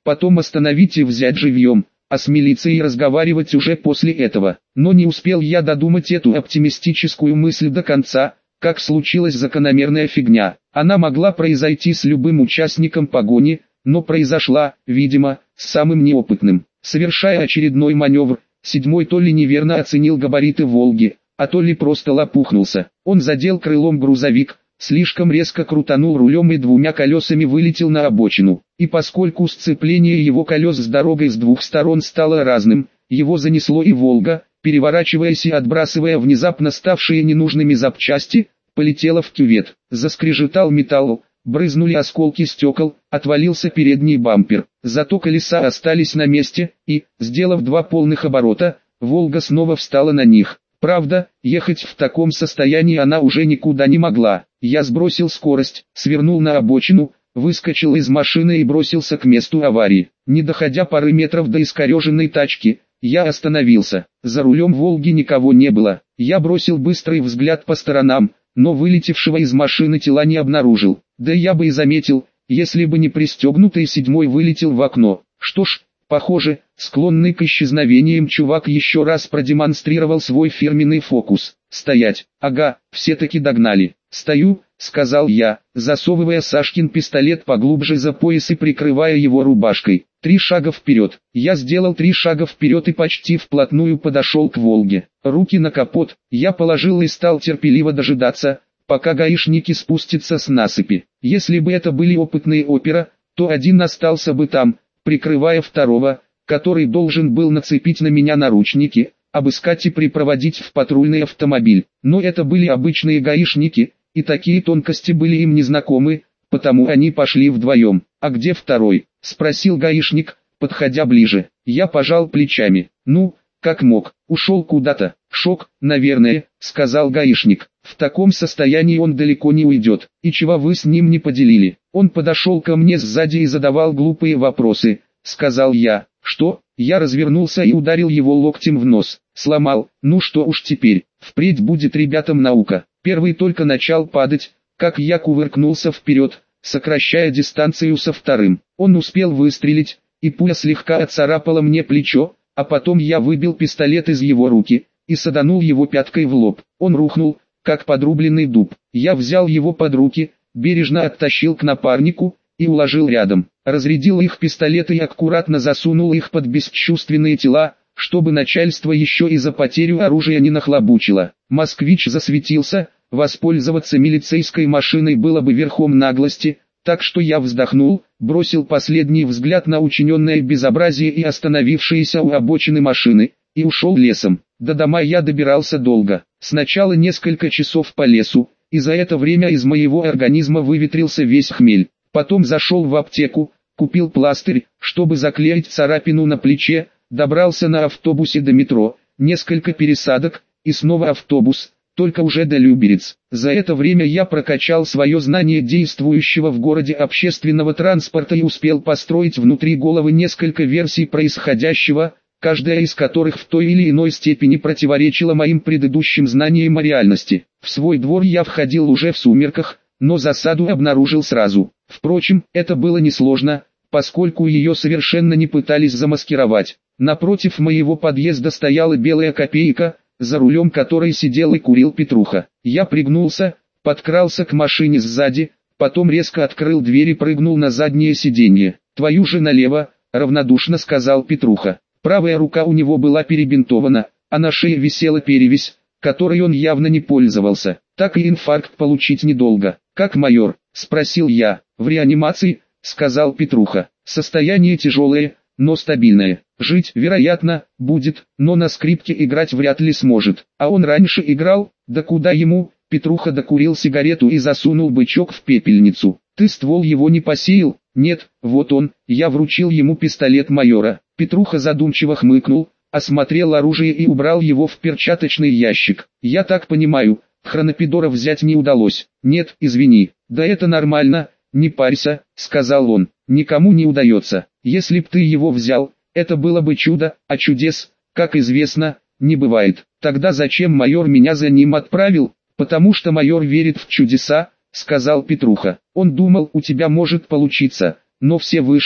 потом остановить и взять живьем, а с милицией разговаривать уже после этого. Но не успел я додумать эту оптимистическую мысль до конца, как случилась закономерная фигня. Она могла произойти с любым участником погони, но произошла, видимо, с самым неопытным. Совершая очередной маневр, седьмой то ли неверно оценил габариты «Волги», а то ли просто лопухнулся. Он задел крылом грузовик, слишком резко крутанул рулем и двумя колесами вылетел на обочину. И поскольку сцепление его колес с дорогой с двух сторон стало разным, его занесло и «Волга», переворачиваясь и отбрасывая внезапно ставшие ненужными запчасти, полетела в кювет. Заскрежетал металл, брызнули осколки стекол, отвалился передний бампер. Зато колеса остались на месте, и, сделав два полных оборота, «Волга» снова встала на них. Правда, ехать в таком состоянии она уже никуда не могла. Я сбросил скорость, свернул на обочину, выскочил из машины и бросился к месту аварии. Не доходя пары метров до искореженной тачки, я остановился. За рулем «Волги» никого не было. Я бросил быстрый взгляд по сторонам, но вылетевшего из машины тела не обнаружил. Да я бы и заметил, если бы не пристегнутый седьмой вылетел в окно. Что ж, похоже, склонный к исчезновениям чувак еще раз продемонстрировал свой фирменный фокус. Стоять. Ага, все-таки догнали. Стою, сказал я, засовывая Сашкин пистолет поглубже за пояс и прикрывая его рубашкой. Три шага вперед. Я сделал три шага вперед и почти вплотную подошел к «Волге». Руки на капот, я положил и стал терпеливо дожидаться, пока гаишники спустятся с насыпи. Если бы это были опытные опера, то один остался бы там, прикрывая второго, который должен был нацепить на меня наручники, обыскать и припроводить в патрульный автомобиль. Но это были обычные гаишники, и такие тонкости были им незнакомы, потому они пошли вдвоем. «А где второй?» – спросил гаишник, подходя ближе. Я пожал плечами. «Ну, как мог, ушел куда-то». «Шок, наверное», – сказал гаишник. «В таком состоянии он далеко не уйдет. И чего вы с ним не поделили?» Он подошел ко мне сзади и задавал глупые вопросы, сказал я. «Что?» Я развернулся и ударил его локтем в нос. Сломал. Ну что уж теперь, впредь будет ребятам наука. Первый только начал падать, как я кувыркнулся вперед, сокращая дистанцию со вторым. Он успел выстрелить, и пуля слегка отцарапала мне плечо, а потом я выбил пистолет из его руки и саданул его пяткой в лоб. Он рухнул, как подрубленный дуб. Я взял его под руки, бережно оттащил к напарнику и уложил рядом. Разрядил их пистолеты и аккуратно засунул их под бесчувственные тела, чтобы начальство еще и за потерю оружия не нахлобучило. Москвич засветился, воспользоваться милицейской машиной было бы верхом наглости, так что я вздохнул, бросил последний взгляд на учиненное безобразие и остановившиеся у обочины машины, и ушел лесом. До дома я добирался долго, сначала несколько часов по лесу, и за это время из моего организма выветрился весь хмель. Потом зашел в аптеку, купил пластырь, чтобы заклеить царапину на плече, добрался на автобусе до метро, несколько пересадок, и снова автобус, только уже до Люберец. За это время я прокачал свое знание действующего в городе общественного транспорта и успел построить внутри головы несколько версий происходящего, каждая из которых в той или иной степени противоречила моим предыдущим знаниям о реальности. В свой двор я входил уже в сумерках, но засаду обнаружил сразу. Впрочем, это было несложно, поскольку ее совершенно не пытались замаскировать. Напротив моего подъезда стояла белая копейка, за рулем которой сидел и курил Петруха. Я пригнулся, подкрался к машине сзади, потом резко открыл дверь и прыгнул на заднее сиденье. «Твою же налево», — равнодушно сказал Петруха. Правая рука у него была перебинтована, а на шее висела перевязь, которой он явно не пользовался. Так и инфаркт получить недолго. «Как майор?» — спросил я. «В реанимации», — сказал Петруха. «Состояние тяжелое, но стабильное. Жить, вероятно, будет, но на скрипке играть вряд ли сможет. А он раньше играл, да куда ему?» Петруха докурил сигарету и засунул бычок в пепельницу. «Ты ствол его не посеял?» «Нет, вот он». Я вручил ему пистолет майора. Петруха задумчиво хмыкнул, осмотрел оружие и убрал его в перчаточный ящик. «Я так понимаю, хронопидора взять не удалось?» «Нет, извини». «Да это нормально, не парься», — сказал он. «Никому не удается. Если б ты его взял, это было бы чудо, а чудес, как известно, не бывает. Тогда зачем майор меня за ним отправил?» «Потому что майор верит в чудеса», — сказал Петруха. «Он думал, у тебя может получиться, но все вышло,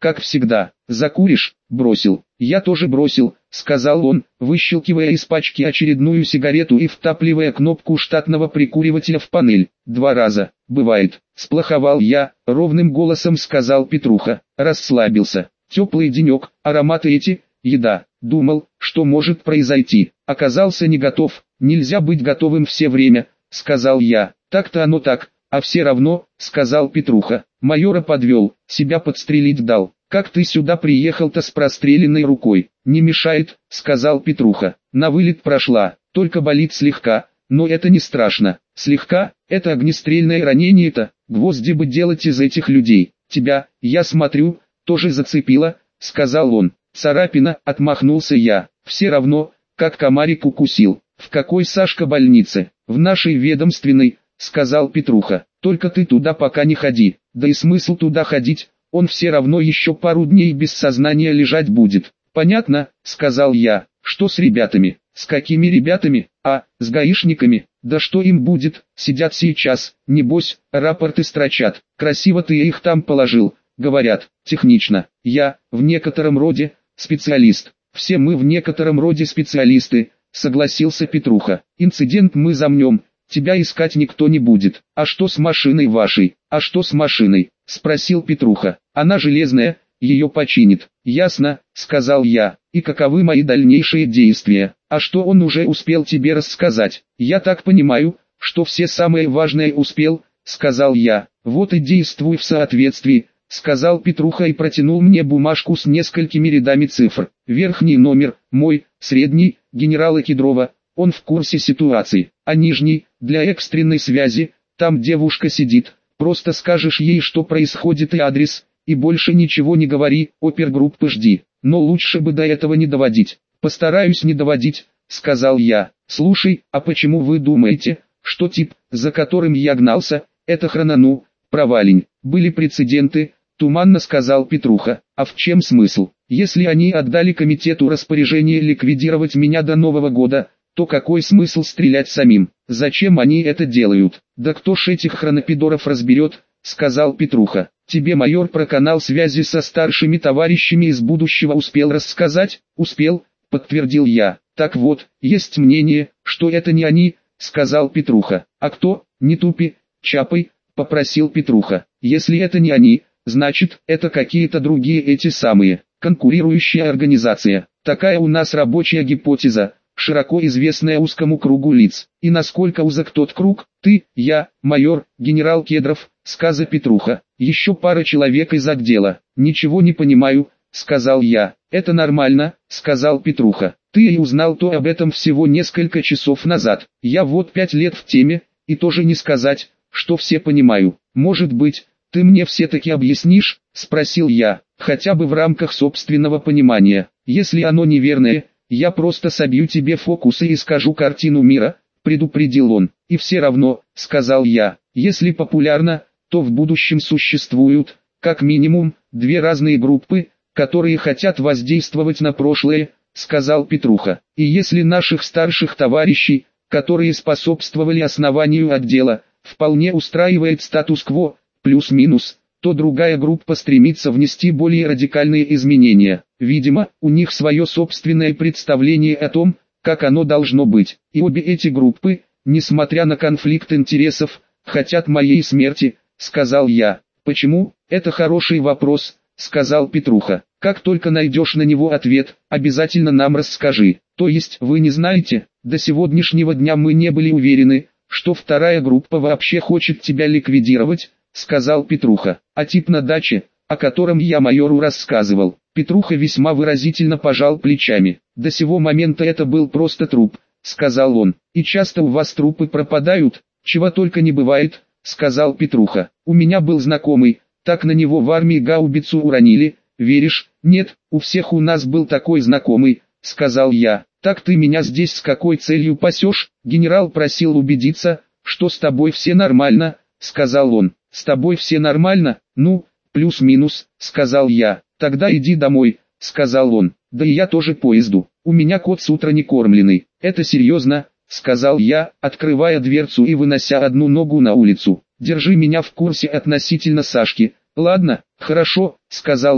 как всегда. Закуришь? Бросил. Я тоже бросил, сказал он, выщелкивая из пачки очередную сигарету и втапливая кнопку штатного прикуривателя в панель. Два раза. Бывает. Сплоховал я, ровным голосом сказал Петруха. Расслабился. Теплый денек, ароматы эти, еда. Думал, что может произойти. Оказался не готов. Нельзя быть готовым все время, сказал я. Так-то оно так, а все равно, сказал Петруха. Майора подвел, себя подстрелить дал. Как ты сюда приехал-то с простреленной рукой? Не мешает, сказал Петруха. На вылет прошла, только болит слегка, но это не страшно. Слегка, это огнестрельное ранение-то, гвозди бы делать из этих людей. Тебя, я смотрю, тоже зацепило, сказал он. Царапина, отмахнулся я. Все равно, как комарик укусил. В какой, Сашка, больнице? В нашей ведомственной, сказал Петруха. Только ты туда пока не ходи. Да и смысл туда ходить? Он все равно еще пару дней без сознания лежать будет. Понятно, сказал я. Что с ребятами? С какими ребятами? А, с гаишниками. Да что им будет? Сидят сейчас, небось, рапорты строчат. Красиво ты их там положил, говорят. Технично. Я, в некотором роде, специалист. Все мы в некотором роде специалисты, согласился Петруха. Инцидент мы замнем. Тебя искать никто не будет. А что с машиной вашей? А что с машиной? Спросил Петруха. Она железная, ее починит. Ясно, сказал я. И каковы мои дальнейшие действия? А что он уже успел тебе рассказать? Я так понимаю, что все самое важное успел, сказал я. Вот и действуй в соответствии, сказал Петруха и протянул мне бумажку с несколькими рядами цифр. Верхний номер, мой, средний, генерала Кедрова. Он в курсе ситуации, а нижний, для экстренной связи, там девушка сидит, просто скажешь ей, что происходит и адрес, и больше ничего не говори, опергруппы жди, но лучше бы до этого не доводить. Постараюсь не доводить, сказал я. Слушай, а почему вы думаете, что тип, за которым я гнался, это хронону, провалень? Были прецеденты, туманно сказал Петруха. А в чем смысл? Если они отдали комитету распоряжение ликвидировать меня до Нового года, то какой смысл стрелять самим? Зачем они это делают? Да кто ж этих хронопидоров разберет, сказал Петруха. Тебе майор про канал связи со старшими товарищами из будущего успел рассказать? Успел, подтвердил я. Так вот, есть мнение, что это не они, сказал Петруха. А кто? Не тупи, чапай, попросил Петруха. Если это не они, значит, это какие-то другие эти самые, конкурирующая организация. Такая у нас рабочая гипотеза, широко известная узкому кругу лиц. И насколько узок тот круг? Ты, я, майор, генерал Кедров, сказа Петруха, еще пара человек из отдела. Ничего не понимаю, сказал я. Это нормально, сказал Петруха. Ты и узнал то об этом всего несколько часов назад. Я вот пять лет в теме, и тоже не сказать, что все понимаю. Может быть, ты мне все-таки объяснишь, спросил я, хотя бы в рамках собственного понимания. Если оно неверное, я просто собью тебе фокусы и скажу картину мира, предупредил он. И все равно, сказал я, если популярно, то в будущем существуют, как минимум, две разные группы, которые хотят воздействовать на прошлое, сказал Петруха. И если наших старших товарищей, которые способствовали основанию отдела, вполне устраивает статус-кво, плюс-минус, то другая группа стремится внести более радикальные изменения. Видимо, у них свое собственное представление о том, как оно должно быть. И обе эти группы, несмотря на конфликт интересов, хотят моей смерти, сказал я. Почему? Это хороший вопрос, сказал Петруха. Как только найдешь на него ответ, обязательно нам расскажи. То есть вы не знаете, до сегодняшнего дня мы не были уверены, что вторая группа вообще хочет тебя ликвидировать, сказал Петруха. А тип на даче, о котором я майору рассказывал. Петруха весьма выразительно пожал плечами. До сего момента это был просто труп, сказал он. И часто у вас трупы пропадают, чего только не бывает, сказал Петруха. У меня был знакомый, так на него в армии гаубицу уронили, веришь? Нет, у всех у нас был такой знакомый, сказал я. Так ты меня здесь с какой целью пасешь? Генерал просил убедиться, что с тобой все нормально, сказал он. С тобой все нормально? Ну, плюс-минус, сказал я. Тогда иди домой, сказал он. Да и я тоже поезду. У меня кот с утра не кормленный. Это серьезно, сказал я, открывая дверцу и вынося одну ногу на улицу. Держи меня в курсе относительно Сашки. Ладно, хорошо, сказал он.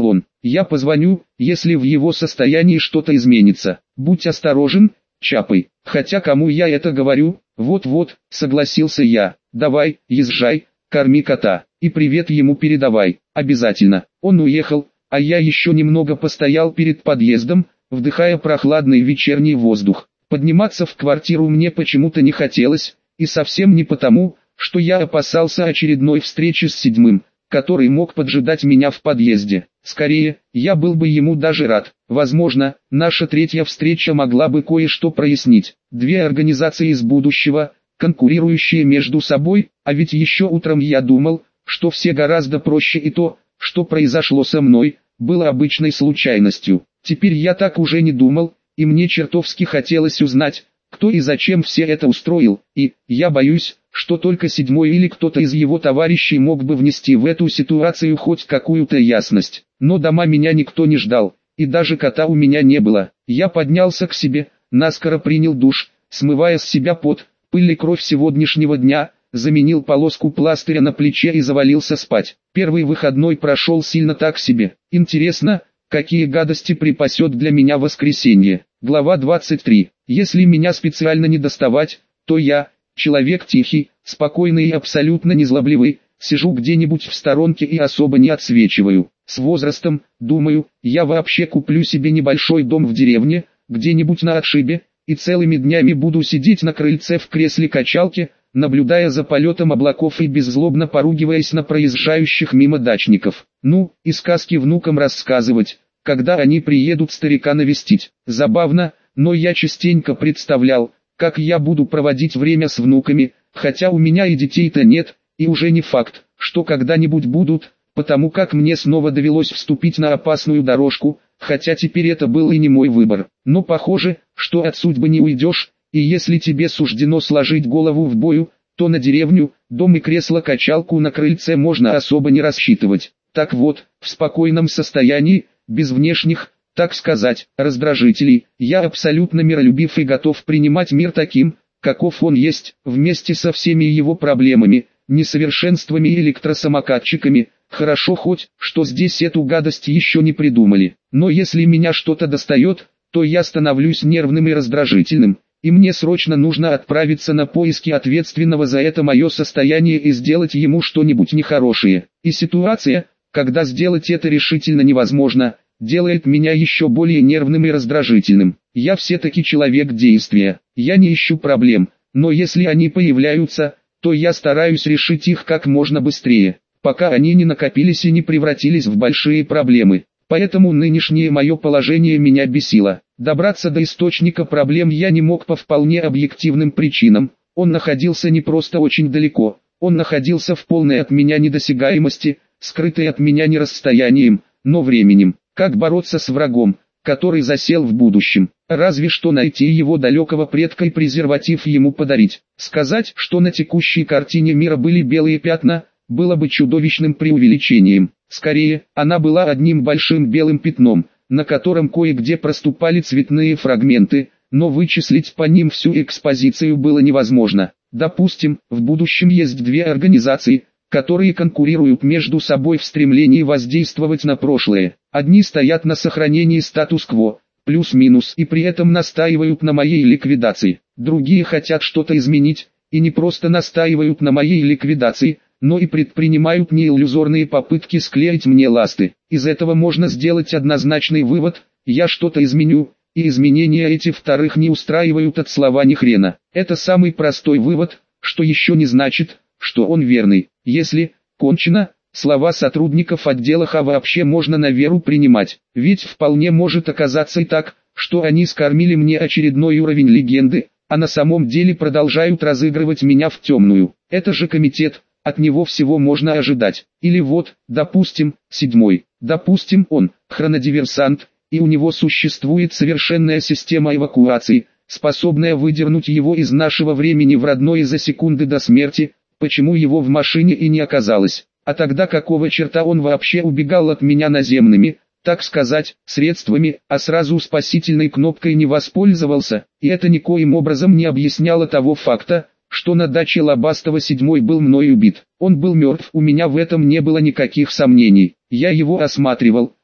Я позвоню, если в его состоянии что-то изменится. Будь осторожен, Чапай. Хотя кому я это говорю? Вот-вот, согласился я. Давай, езжай, корми кота. И привет ему передавай. Обязательно. Он уехал, а я еще немного постоял перед подъездом, вдыхая прохладный вечерний воздух. Подниматься в квартиру мне почему-то не хотелось, и совсем не потому, что я опасался очередной встречи с седьмым, который мог поджидать меня в подъезде. Скорее, я был бы ему даже рад. Возможно, наша третья встреча могла бы кое-что прояснить. Две организации из будущего, конкурирующие между собой, а ведь еще утром я думал, что все гораздо проще, и то, что произошло со мной, было обычной случайностью. Теперь я так уже не думал, и мне чертовски хотелось узнать, кто и зачем все это устроил, и, я боюсь, что только седьмой или кто-то из его товарищей мог бы внести в эту ситуацию хоть какую-то ясность. Но дома меня никто не ждал, и даже кота у меня не было. Я поднялся к себе, наскоро принял душ, смывая с себя пот, пыль и кровь сегодняшнего дня, заменил полоску пластыря на плече и завалился спать. Первый выходной прошел сильно так себе. Интересно, какие гадости припасет для меня воскресенье. Глава двадцать три. Если меня специально не доставать, то я, человек тихий, спокойный и абсолютно незлобливый, сижу где-нибудь в сторонке и особо не отсвечиваю. С возрастом, думаю, я вообще куплю себе небольшой дом в деревне, где-нибудь на отшибе, и целыми днями буду сидеть на крыльце в кресле-качалке, наблюдая за полетом облаков и беззлобно поругиваясь на проезжающих мимо дачников. Ну, и сказки внукам рассказывать, когда они приедут старика навестить. Забавно, но я частенько представлял, как я буду проводить время с внуками, хотя у меня и детей-то нет, и уже не факт, что когда-нибудь будут, потому как мне снова довелось вступить на опасную дорожку, хотя теперь это был и не мой выбор. Но похоже, что от судьбы не уйдешь, и если тебе суждено сложить голову в бою, то на деревню, дом и кресло-качалку на крыльце можно особо не рассчитывать. Так вот, в спокойном состоянии, без внешних, так сказать, раздражителей, я абсолютно миролюбив и готов принимать мир таким, каков он есть, вместе со всеми его проблемами, несовершенствами и электросамокатчиками. Хорошо хоть, что здесь эту гадость еще не придумали. Но если меня что-то достает, то я становлюсь нервным и раздражительным, и мне срочно нужно отправиться на поиски ответственного за это мое состояние и сделать ему что-нибудь нехорошее. И ситуация, когда сделать это решительно невозможно, делает меня еще более нервным и раздражительным. Я все-таки человек действия, я не ищу проблем, но если они появляются, то я стараюсь решить их как можно быстрее, пока они не накопились и не превратились в большие проблемы. Поэтому нынешнее мое положение меня бесило. Добраться до источника проблем я не мог по вполне объективным причинам. Он находился не просто очень далеко, он находился в полной от меня недосягаемости, скрытой от меня не расстоянием, но временем. Как бороться с врагом, который засел в будущем? Разве что найти его далекого предка и презерватив ему подарить. Сказать, что на текущей картине мира были белые пятна, было бы чудовищным преувеличением. Скорее, она была одним большим белым пятном, на котором кое-где проступали цветные фрагменты, но вычислить по ним всю экспозицию было невозможно. Допустим, в будущем есть две организации, которые конкурируют между собой в стремлении воздействовать на прошлое. Одни стоят на сохранении статус-кво, плюс-минус, и при этом настаивают на моей ликвидации. Другие хотят что-то изменить, и не просто настаивают на моей ликвидации, но и предпринимают неиллюзорные попытки склеить мне ласты. Из этого можно сделать однозначный вывод: я что-то изменю, и изменения эти вторых не устраивают от слова ни хрена. Это самый простой вывод, что еще не значит, что он верный. Если кончено, слова сотрудников отдела Х вообще можно на веру принимать, ведь вполне может оказаться и так, что они скормили мне очередной уровень легенды, а на самом деле продолжают разыгрывать меня в темную. Это же комитет, от него всего можно ожидать. Или вот, допустим, седьмой, допустим он, хронодиверсант, и у него существует совершенная система эвакуации, способная выдернуть его из нашего времени в родное за секунды до смерти. Почему его в машине и не оказалось? А тогда какого черта он вообще убегал от меня наземными, так сказать, средствами, а сразу спасительной кнопкой не воспользовался? И это никоим образом не объясняло того факта, что на даче Лобастова седьмой был мной убит. Он был мертв, у меня в этом не было никаких сомнений. Я его осматривал,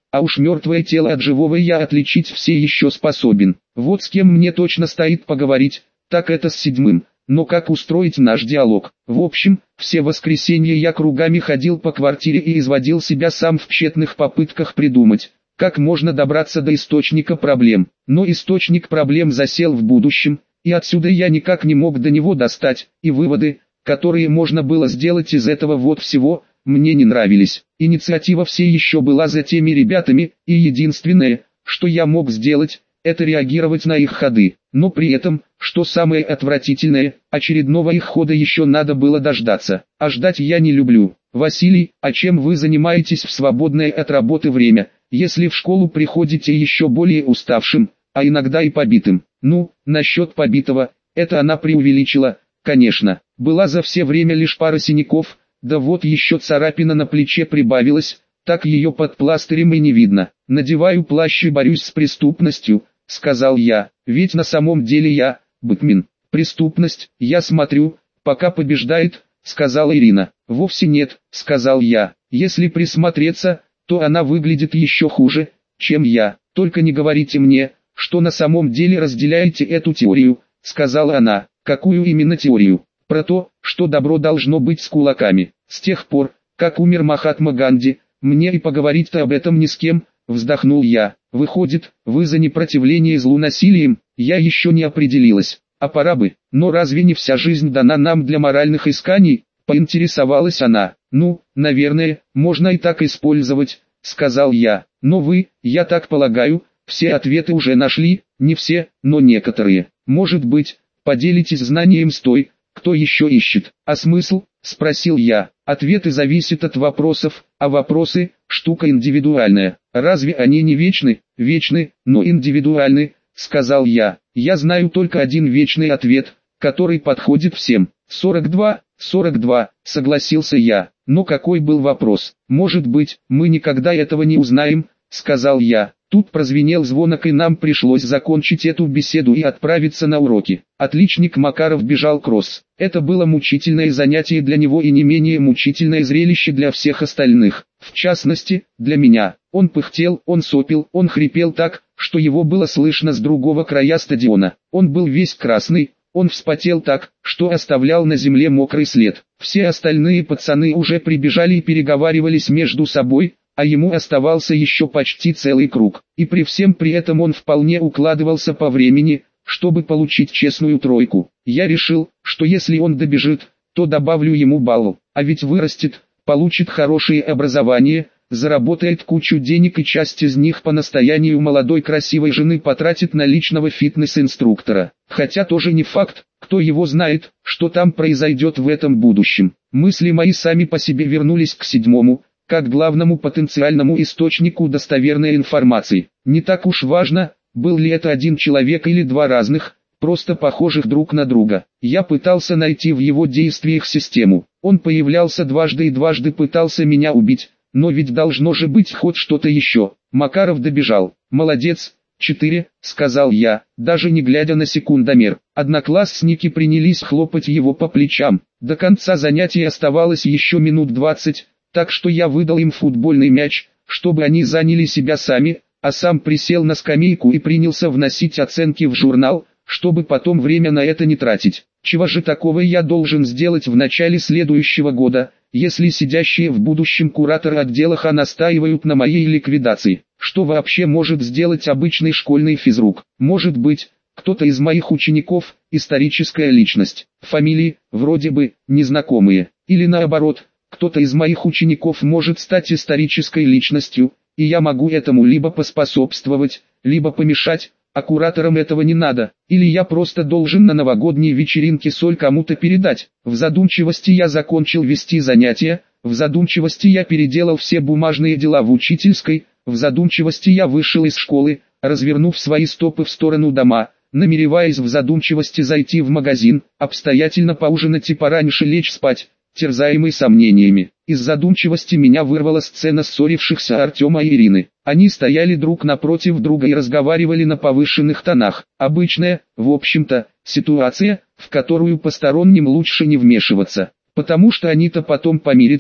а уж мертвое тело от живого я отличить все еще способен. Вот с кем мне точно стоит поговорить, так это с седьмым. Но как устроить наш диалог? В общем, все воскресенья я кругами ходил по квартире и изводил себя сам в тщетных попытках придумать, как можно добраться до источника проблем. Но источник проблем засел в будущем, и отсюда я никак не мог до него достать, и выводы, которые можно было сделать из этого вот всего, мне не нравились. Инициатива все еще была за теми ребятами, и единственное, что я мог сделать, это реагировать на их ходы. Но при этом, что самое отвратительное, очередного их хода еще надо было дождаться. А ждать я не люблю. Василий, а чем вы занимаетесь в свободное от работы время, если в школу приходите еще более уставшим, а иногда и побитым? Ну, насчет побитого, это она преувеличила, конечно. Была за все время лишь пара синяков, да вот еще царапина на плече прибавилась, так ее под пластырем и не видно. Надеваю плащ и борюсь с преступностью, сказал я, ведь на самом деле я, Бэтмен. Преступность, я смотрю, пока побеждает, сказала Ирина. Вовсе нет, сказал я, если присмотреться, то она выглядит еще хуже, чем я. Только не говорите мне, что на самом деле разделяете эту теорию, сказала она. Какую именно теорию? Про то, что добро должно быть с кулаками. С тех пор, как умер Махатма Ганди, мне и поговорить-то об этом ни с кем, вздохнул я. Выходит, вы за непротивление злу насилием? Я еще не определилась. А пора бы. Но разве не вся жизнь дана нам для моральных исканий? Поинтересовалась она. Ну, наверное, можно и так использовать, сказал я. Но вы, я так полагаю, все ответы уже нашли, не все, но некоторые. Может быть, поделитесь знанием с той, кто еще ищет. А смысл? Спросил я. Ответы зависят от вопросов, а вопросы – штука индивидуальная. Разве они не вечны? Вечны, но индивидуальны, сказал я. Я знаю только один вечный ответ, который подходит всем. сорок два, сорок два, согласился я. Но какой был вопрос? Может быть, мы никогда этого не узнаем, сказал я. Тут прозвенел звонок, и нам пришлось закончить эту беседу и отправиться на уроки. Отличник Макаров бежал кросс. Это было мучительное занятие для него и не менее мучительное зрелище для всех остальных. В частности, для меня. Он пыхтел, он сопел, он хрипел так, что его было слышно с другого края стадиона. Он был весь красный, он вспотел так, что оставлял на земле мокрый след. Все остальные пацаны уже прибежали и переговаривались между собой, а ему оставался еще почти целый круг. И при всем при этом он вполне укладывался по времени, чтобы получить честную тройку. Я решил, что если он добежит, то добавлю ему балл, а ведь вырастет, получит хорошее образование, заработает кучу денег и часть из них по настоянию молодой красивой жены потратит на личного фитнес-инструктора. Хотя тоже не факт, кто его знает, что там произойдет в этом будущем. Мысли мои сами по себе вернулись к седьмому, как главному потенциальному источнику достоверной информации. Не так уж важно, был ли это один человек или два разных, просто похожих друг на друга. Я пытался найти в его действиях систему. Он появлялся дважды и дважды пытался меня убить, но ведь должно же быть хоть что-то еще. Макаров добежал. «Молодец, четыре», — сказал я, даже не глядя на секундомер. Одноклассники принялись хлопать его по плечам. До конца занятия оставалось еще минут двадцать, так что я выдал им футбольный мяч, чтобы они заняли себя сами, а сам присел на скамейку и принялся вносить оценки в журнал, чтобы потом время на это не тратить. Чего же такого я должен сделать в начале следующего года, если сидящие в будущем кураторы отдела Х настаивают на моей ликвидации? Что вообще может сделать обычный школьный физрук? Может быть, кто-то из моих учеников – историческая личность, фамилии, вроде бы, незнакомые, или наоборот, кто-то из моих учеников может стать исторической личностью, и я могу этому либо поспособствовать, либо помешать, а кураторам этого не надо, или я просто должен на новогодней вечеринке соль кому-то передать. В задумчивости я закончил вести занятия, в задумчивости я переделал все бумажные дела в учительской, в задумчивости я вышел из школы, развернув свои стопы в сторону дома, намереваясь в задумчивости зайти в магазин, обстоятельно поужинать и пораньше лечь спать, терзаемый сомнениями. Из задумчивости меня вырвала сцена ссорившихся Артема и Ирины. Они стояли друг напротив друга и разговаривали на повышенных тонах. Обычная, в общем-то, ситуация, в которую посторонним лучше не вмешиваться, потому что они-то потом помирятся,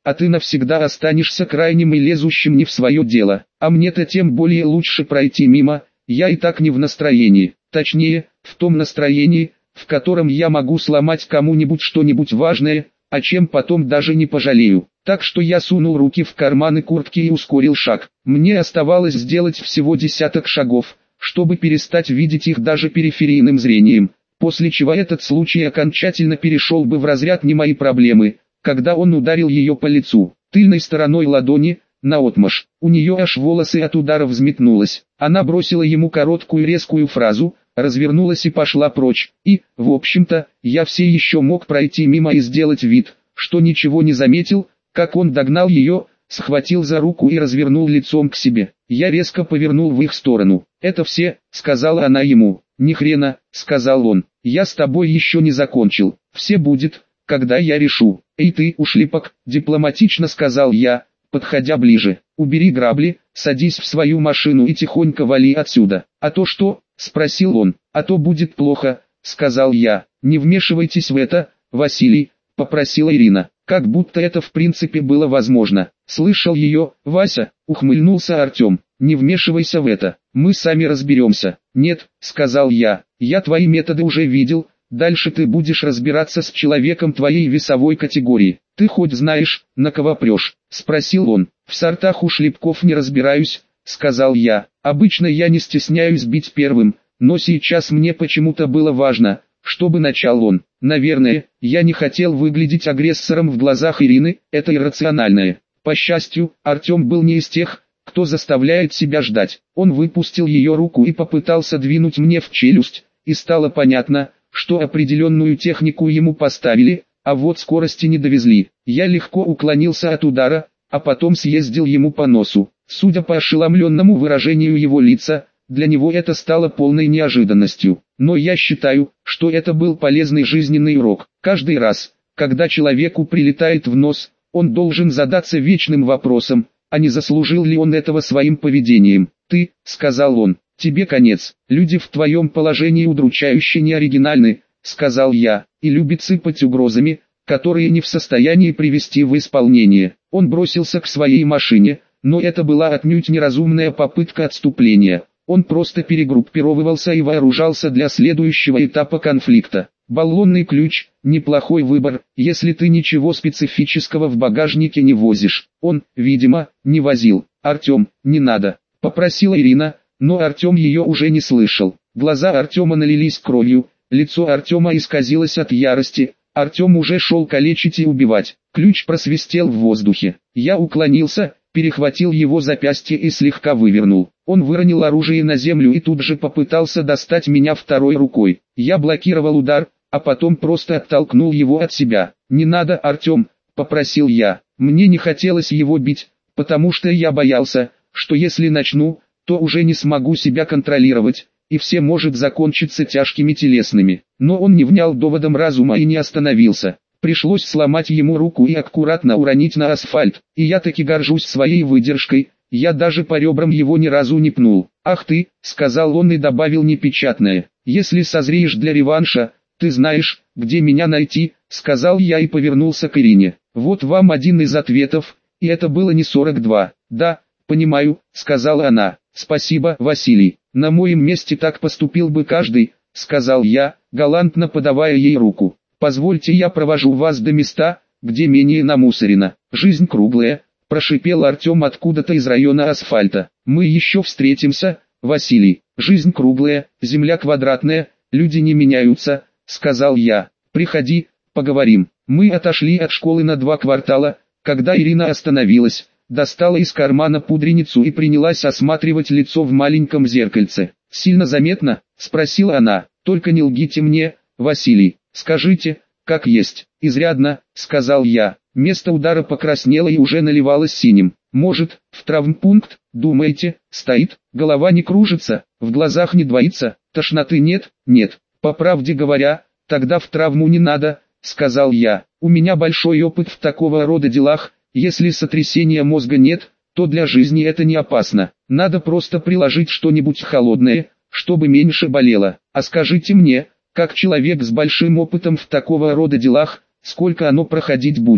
а ты навсегда останешься крайним и лезущим не в свое дело. А мне-то тем более лучше пройти мимо, я и так не в настроении, точнее, в том настроении, в котором я могу сломать кому-нибудь что-нибудь важное, о чем потом даже не пожалею. Так что я сунул руки в карманы куртки и ускорил шаг. Мне оставалось сделать всего десяток шагов, чтобы перестать видеть их даже периферийным зрением, после чего этот случай окончательно перешел бы в разряд «не мои проблемы», когда он ударил ее по лицу, тыльной стороной ладони, наотмашь. У нее аж волосы от удара взметнулось. Она бросила ему короткую резкую фразу, развернулась и пошла прочь. И, в общем-то, я все еще мог пройти мимо и сделать вид, что ничего не заметил, как он догнал ее, схватил за руку и развернул лицом к себе. Я резко повернул в их сторону. «Это все», — сказала она ему. «Ни хрена», — сказал он. «Я с тобой еще не закончил. Все будет, когда я решу». «Эй ты, ушлепок», — дипломатично сказал я, подходя ближе. «Убери грабли, садись в свою машину и тихонько вали отсюда». «А то что?» — спросил он. «А то будет плохо», — сказал я. «Не вмешивайтесь в это, Василий», — попросила Ирина. Как будто это в принципе было возможно. «Слышал ее, Вася», — ухмыльнулся Артем. «Не вмешивайся в это, мы сами разберемся». «Нет», — сказал я, — «я твои методы уже видел, дальше ты будешь разбираться с человеком твоей весовой категории». «Ты хоть знаешь, на кого прешь?» — спросил он. «В сортах ушлепков не разбираюсь», — сказал я. «Обычно я не стесняюсь бить первым, но сейчас мне почему-то было важно, чтобы начал он. Наверное, я не хотел выглядеть агрессором в глазах Ирины, это иррациональное». По счастью, Артем был не из тех, кто заставляет себя ждать. Он выпустил ее руку и попытался двинуть мне в челюсть, и стало понятно, что определенную технику ему поставили, а вот скорости не довезли. Я легко уклонился от удара, а потом съездил ему по носу. Судя по ошеломленному выражению его лица, для него это стало полной неожиданностью. Но я считаю, что это был полезный жизненный урок. Каждый раз, когда человеку прилетает в нос, он должен задаться вечным вопросом, а не заслужил ли он этого своим поведением. «Ты», — сказал он, — «тебе конец. Люди в твоем положении удручающе неоригинальны», — сказал я, — «и любят сыпать угрозами, которые не в состоянии привести в исполнение». Он бросился к своей машине, но это была отнюдь неразумная попытка отступления. Он просто перегруппировывался и вооружался для следующего этапа конфликта. Баллонный ключ – неплохой выбор, если ты ничего специфического в багажнике не возишь. Он, видимо, не возил. «Артем, не надо», – попросила Ирина, но Артем ее уже не слышал. Глаза Артема налились кровью, лицо Артема исказилось от ярости, Артем уже шел калечить и убивать. Ключ просвистел в воздухе. Я уклонился, перехватил его запястье и слегка вывернул. Он выронил оружие на землю и тут же попытался достать меня второй рукой. Я блокировал удар, а потом просто оттолкнул его от себя. «Не надо, Артем», — попросил я. Мне не хотелось его бить, потому что я боялся, что если начну, то уже не смогу себя контролировать, и все может закончиться тяжкими телесными. Но он не внял доводом разума и не остановился. Пришлось сломать ему руку и аккуратно уронить на асфальт, и я таки горжусь своей выдержкой, я даже по ребрам его ни разу не пнул. «Ах ты», — сказал он и добавил непечатное, — «если созреешь для реванша, ты знаешь, где меня найти», — сказал я и повернулся к Ирине. «Вот вам один из ответов, и это было не сорок два. «Да, понимаю», — сказала она. «Спасибо, Василий, на моем месте так поступил бы каждый», — сказал я, галантно подавая ей руку. «Позвольте, я провожу вас до места, где менее намусорено». «Жизнь круглая», — прошипел Артем откуда-то из района асфальта. «Мы еще встретимся, Василий». «Жизнь круглая, земля квадратная, люди не меняются», — сказал я. «Приходи, поговорим». Мы отошли от школы на два квартала, когда Ирина остановилась, достала из кармана пудреницу и принялась осматривать лицо в маленьком зеркальце. «Сильно заметно?» — спросила она. «Только не лгите мне, Василий, скажите, как есть». «Изрядно», — сказал я. Место удара покраснело и уже наливалось синим. «Может, в травмпункт, думаете, стоит? Голова не кружится, в глазах не двоится, тошноты нет?» «Нет, по правде говоря, тогда в травму не надо», — сказал я. «У меня большой опыт в такого рода делах, если сотрясения мозга нет, то для жизни это не опасно. Надо просто приложить что-нибудь холодное, чтобы меньше болело. А скажите мне, как человек с большим опытом в такого рода делах, сколько оно проходить будет?»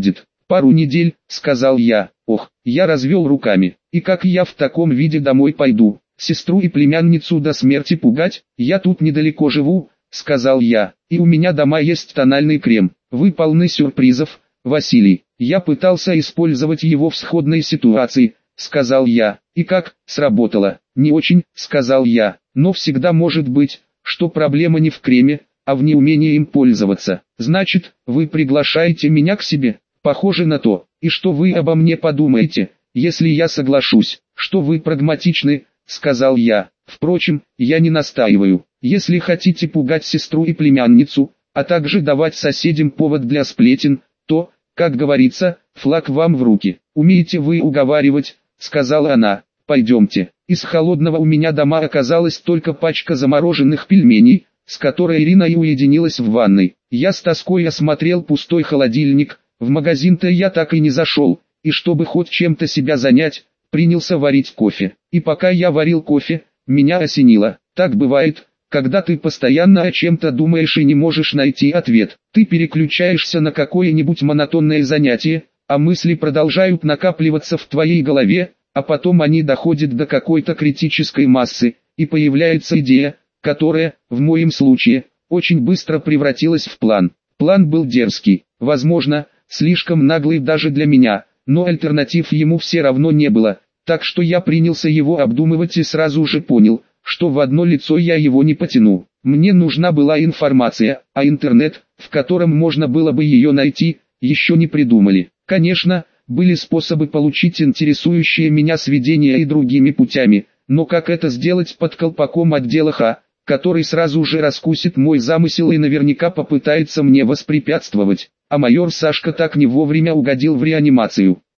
«Пару недель», — сказал я. Ох, я развел руками. И как я в таком виде домой пойду? Сестру и племянницу до смерти пугать? Я тут недалеко живу, — сказал я. И у меня дома есть тональный крем. Вы полны сюрпризов, Василий. Я пытался использовать его в сходной ситуации, — сказал я. И как, сработало? Не очень, — сказал я. Но всегда может быть, что проблема не в креме, а в неумении им пользоваться. Значит, вы приглашаете меня к себе? Похоже на то. И что вы обо мне подумаете, если я соглашусь? Что вы прагматичны, — сказал я. Впрочем, я не настаиваю. Если хотите пугать сестру и племянницу, а также давать соседям повод для сплетен, то, как говорится, флаг вам в руки. Умеете вы уговаривать, — сказала она. Пойдемте. Из холодного у меня дома оказалась только пачка замороженных пельменей, с которой Ирина и уединилась в ванной. Я с тоской осмотрел пустой холодильник. В магазин-то я так и не зашел, и чтобы хоть чем-то себя занять, принялся варить кофе. И пока я варил кофе, меня осенило. Так бывает, когда ты постоянно о чем-то думаешь и не можешь найти ответ. Ты переключаешься на какое-нибудь монотонное занятие, а мысли продолжают накапливаться в твоей голове, а потом они доходят до какой-то критической массы, и появляется идея, которая, в моем случае, очень быстро превратилась в план. План был дерзкий, возможно, слишком наглый даже для меня, но альтернатив ему все равно не было, так что я принялся его обдумывать и сразу же понял, что в одно лицо я его не потяну. Мне нужна была информация, а интернет, в котором можно было бы ее найти, еще не придумали. Конечно, были способы получить интересующие меня сведения и другими путями, но как это сделать под колпаком отдела Х, который сразу же раскусит мой замысел и наверняка попытается мне воспрепятствовать, а майор Сашка так не вовремя угодил в реанимацию.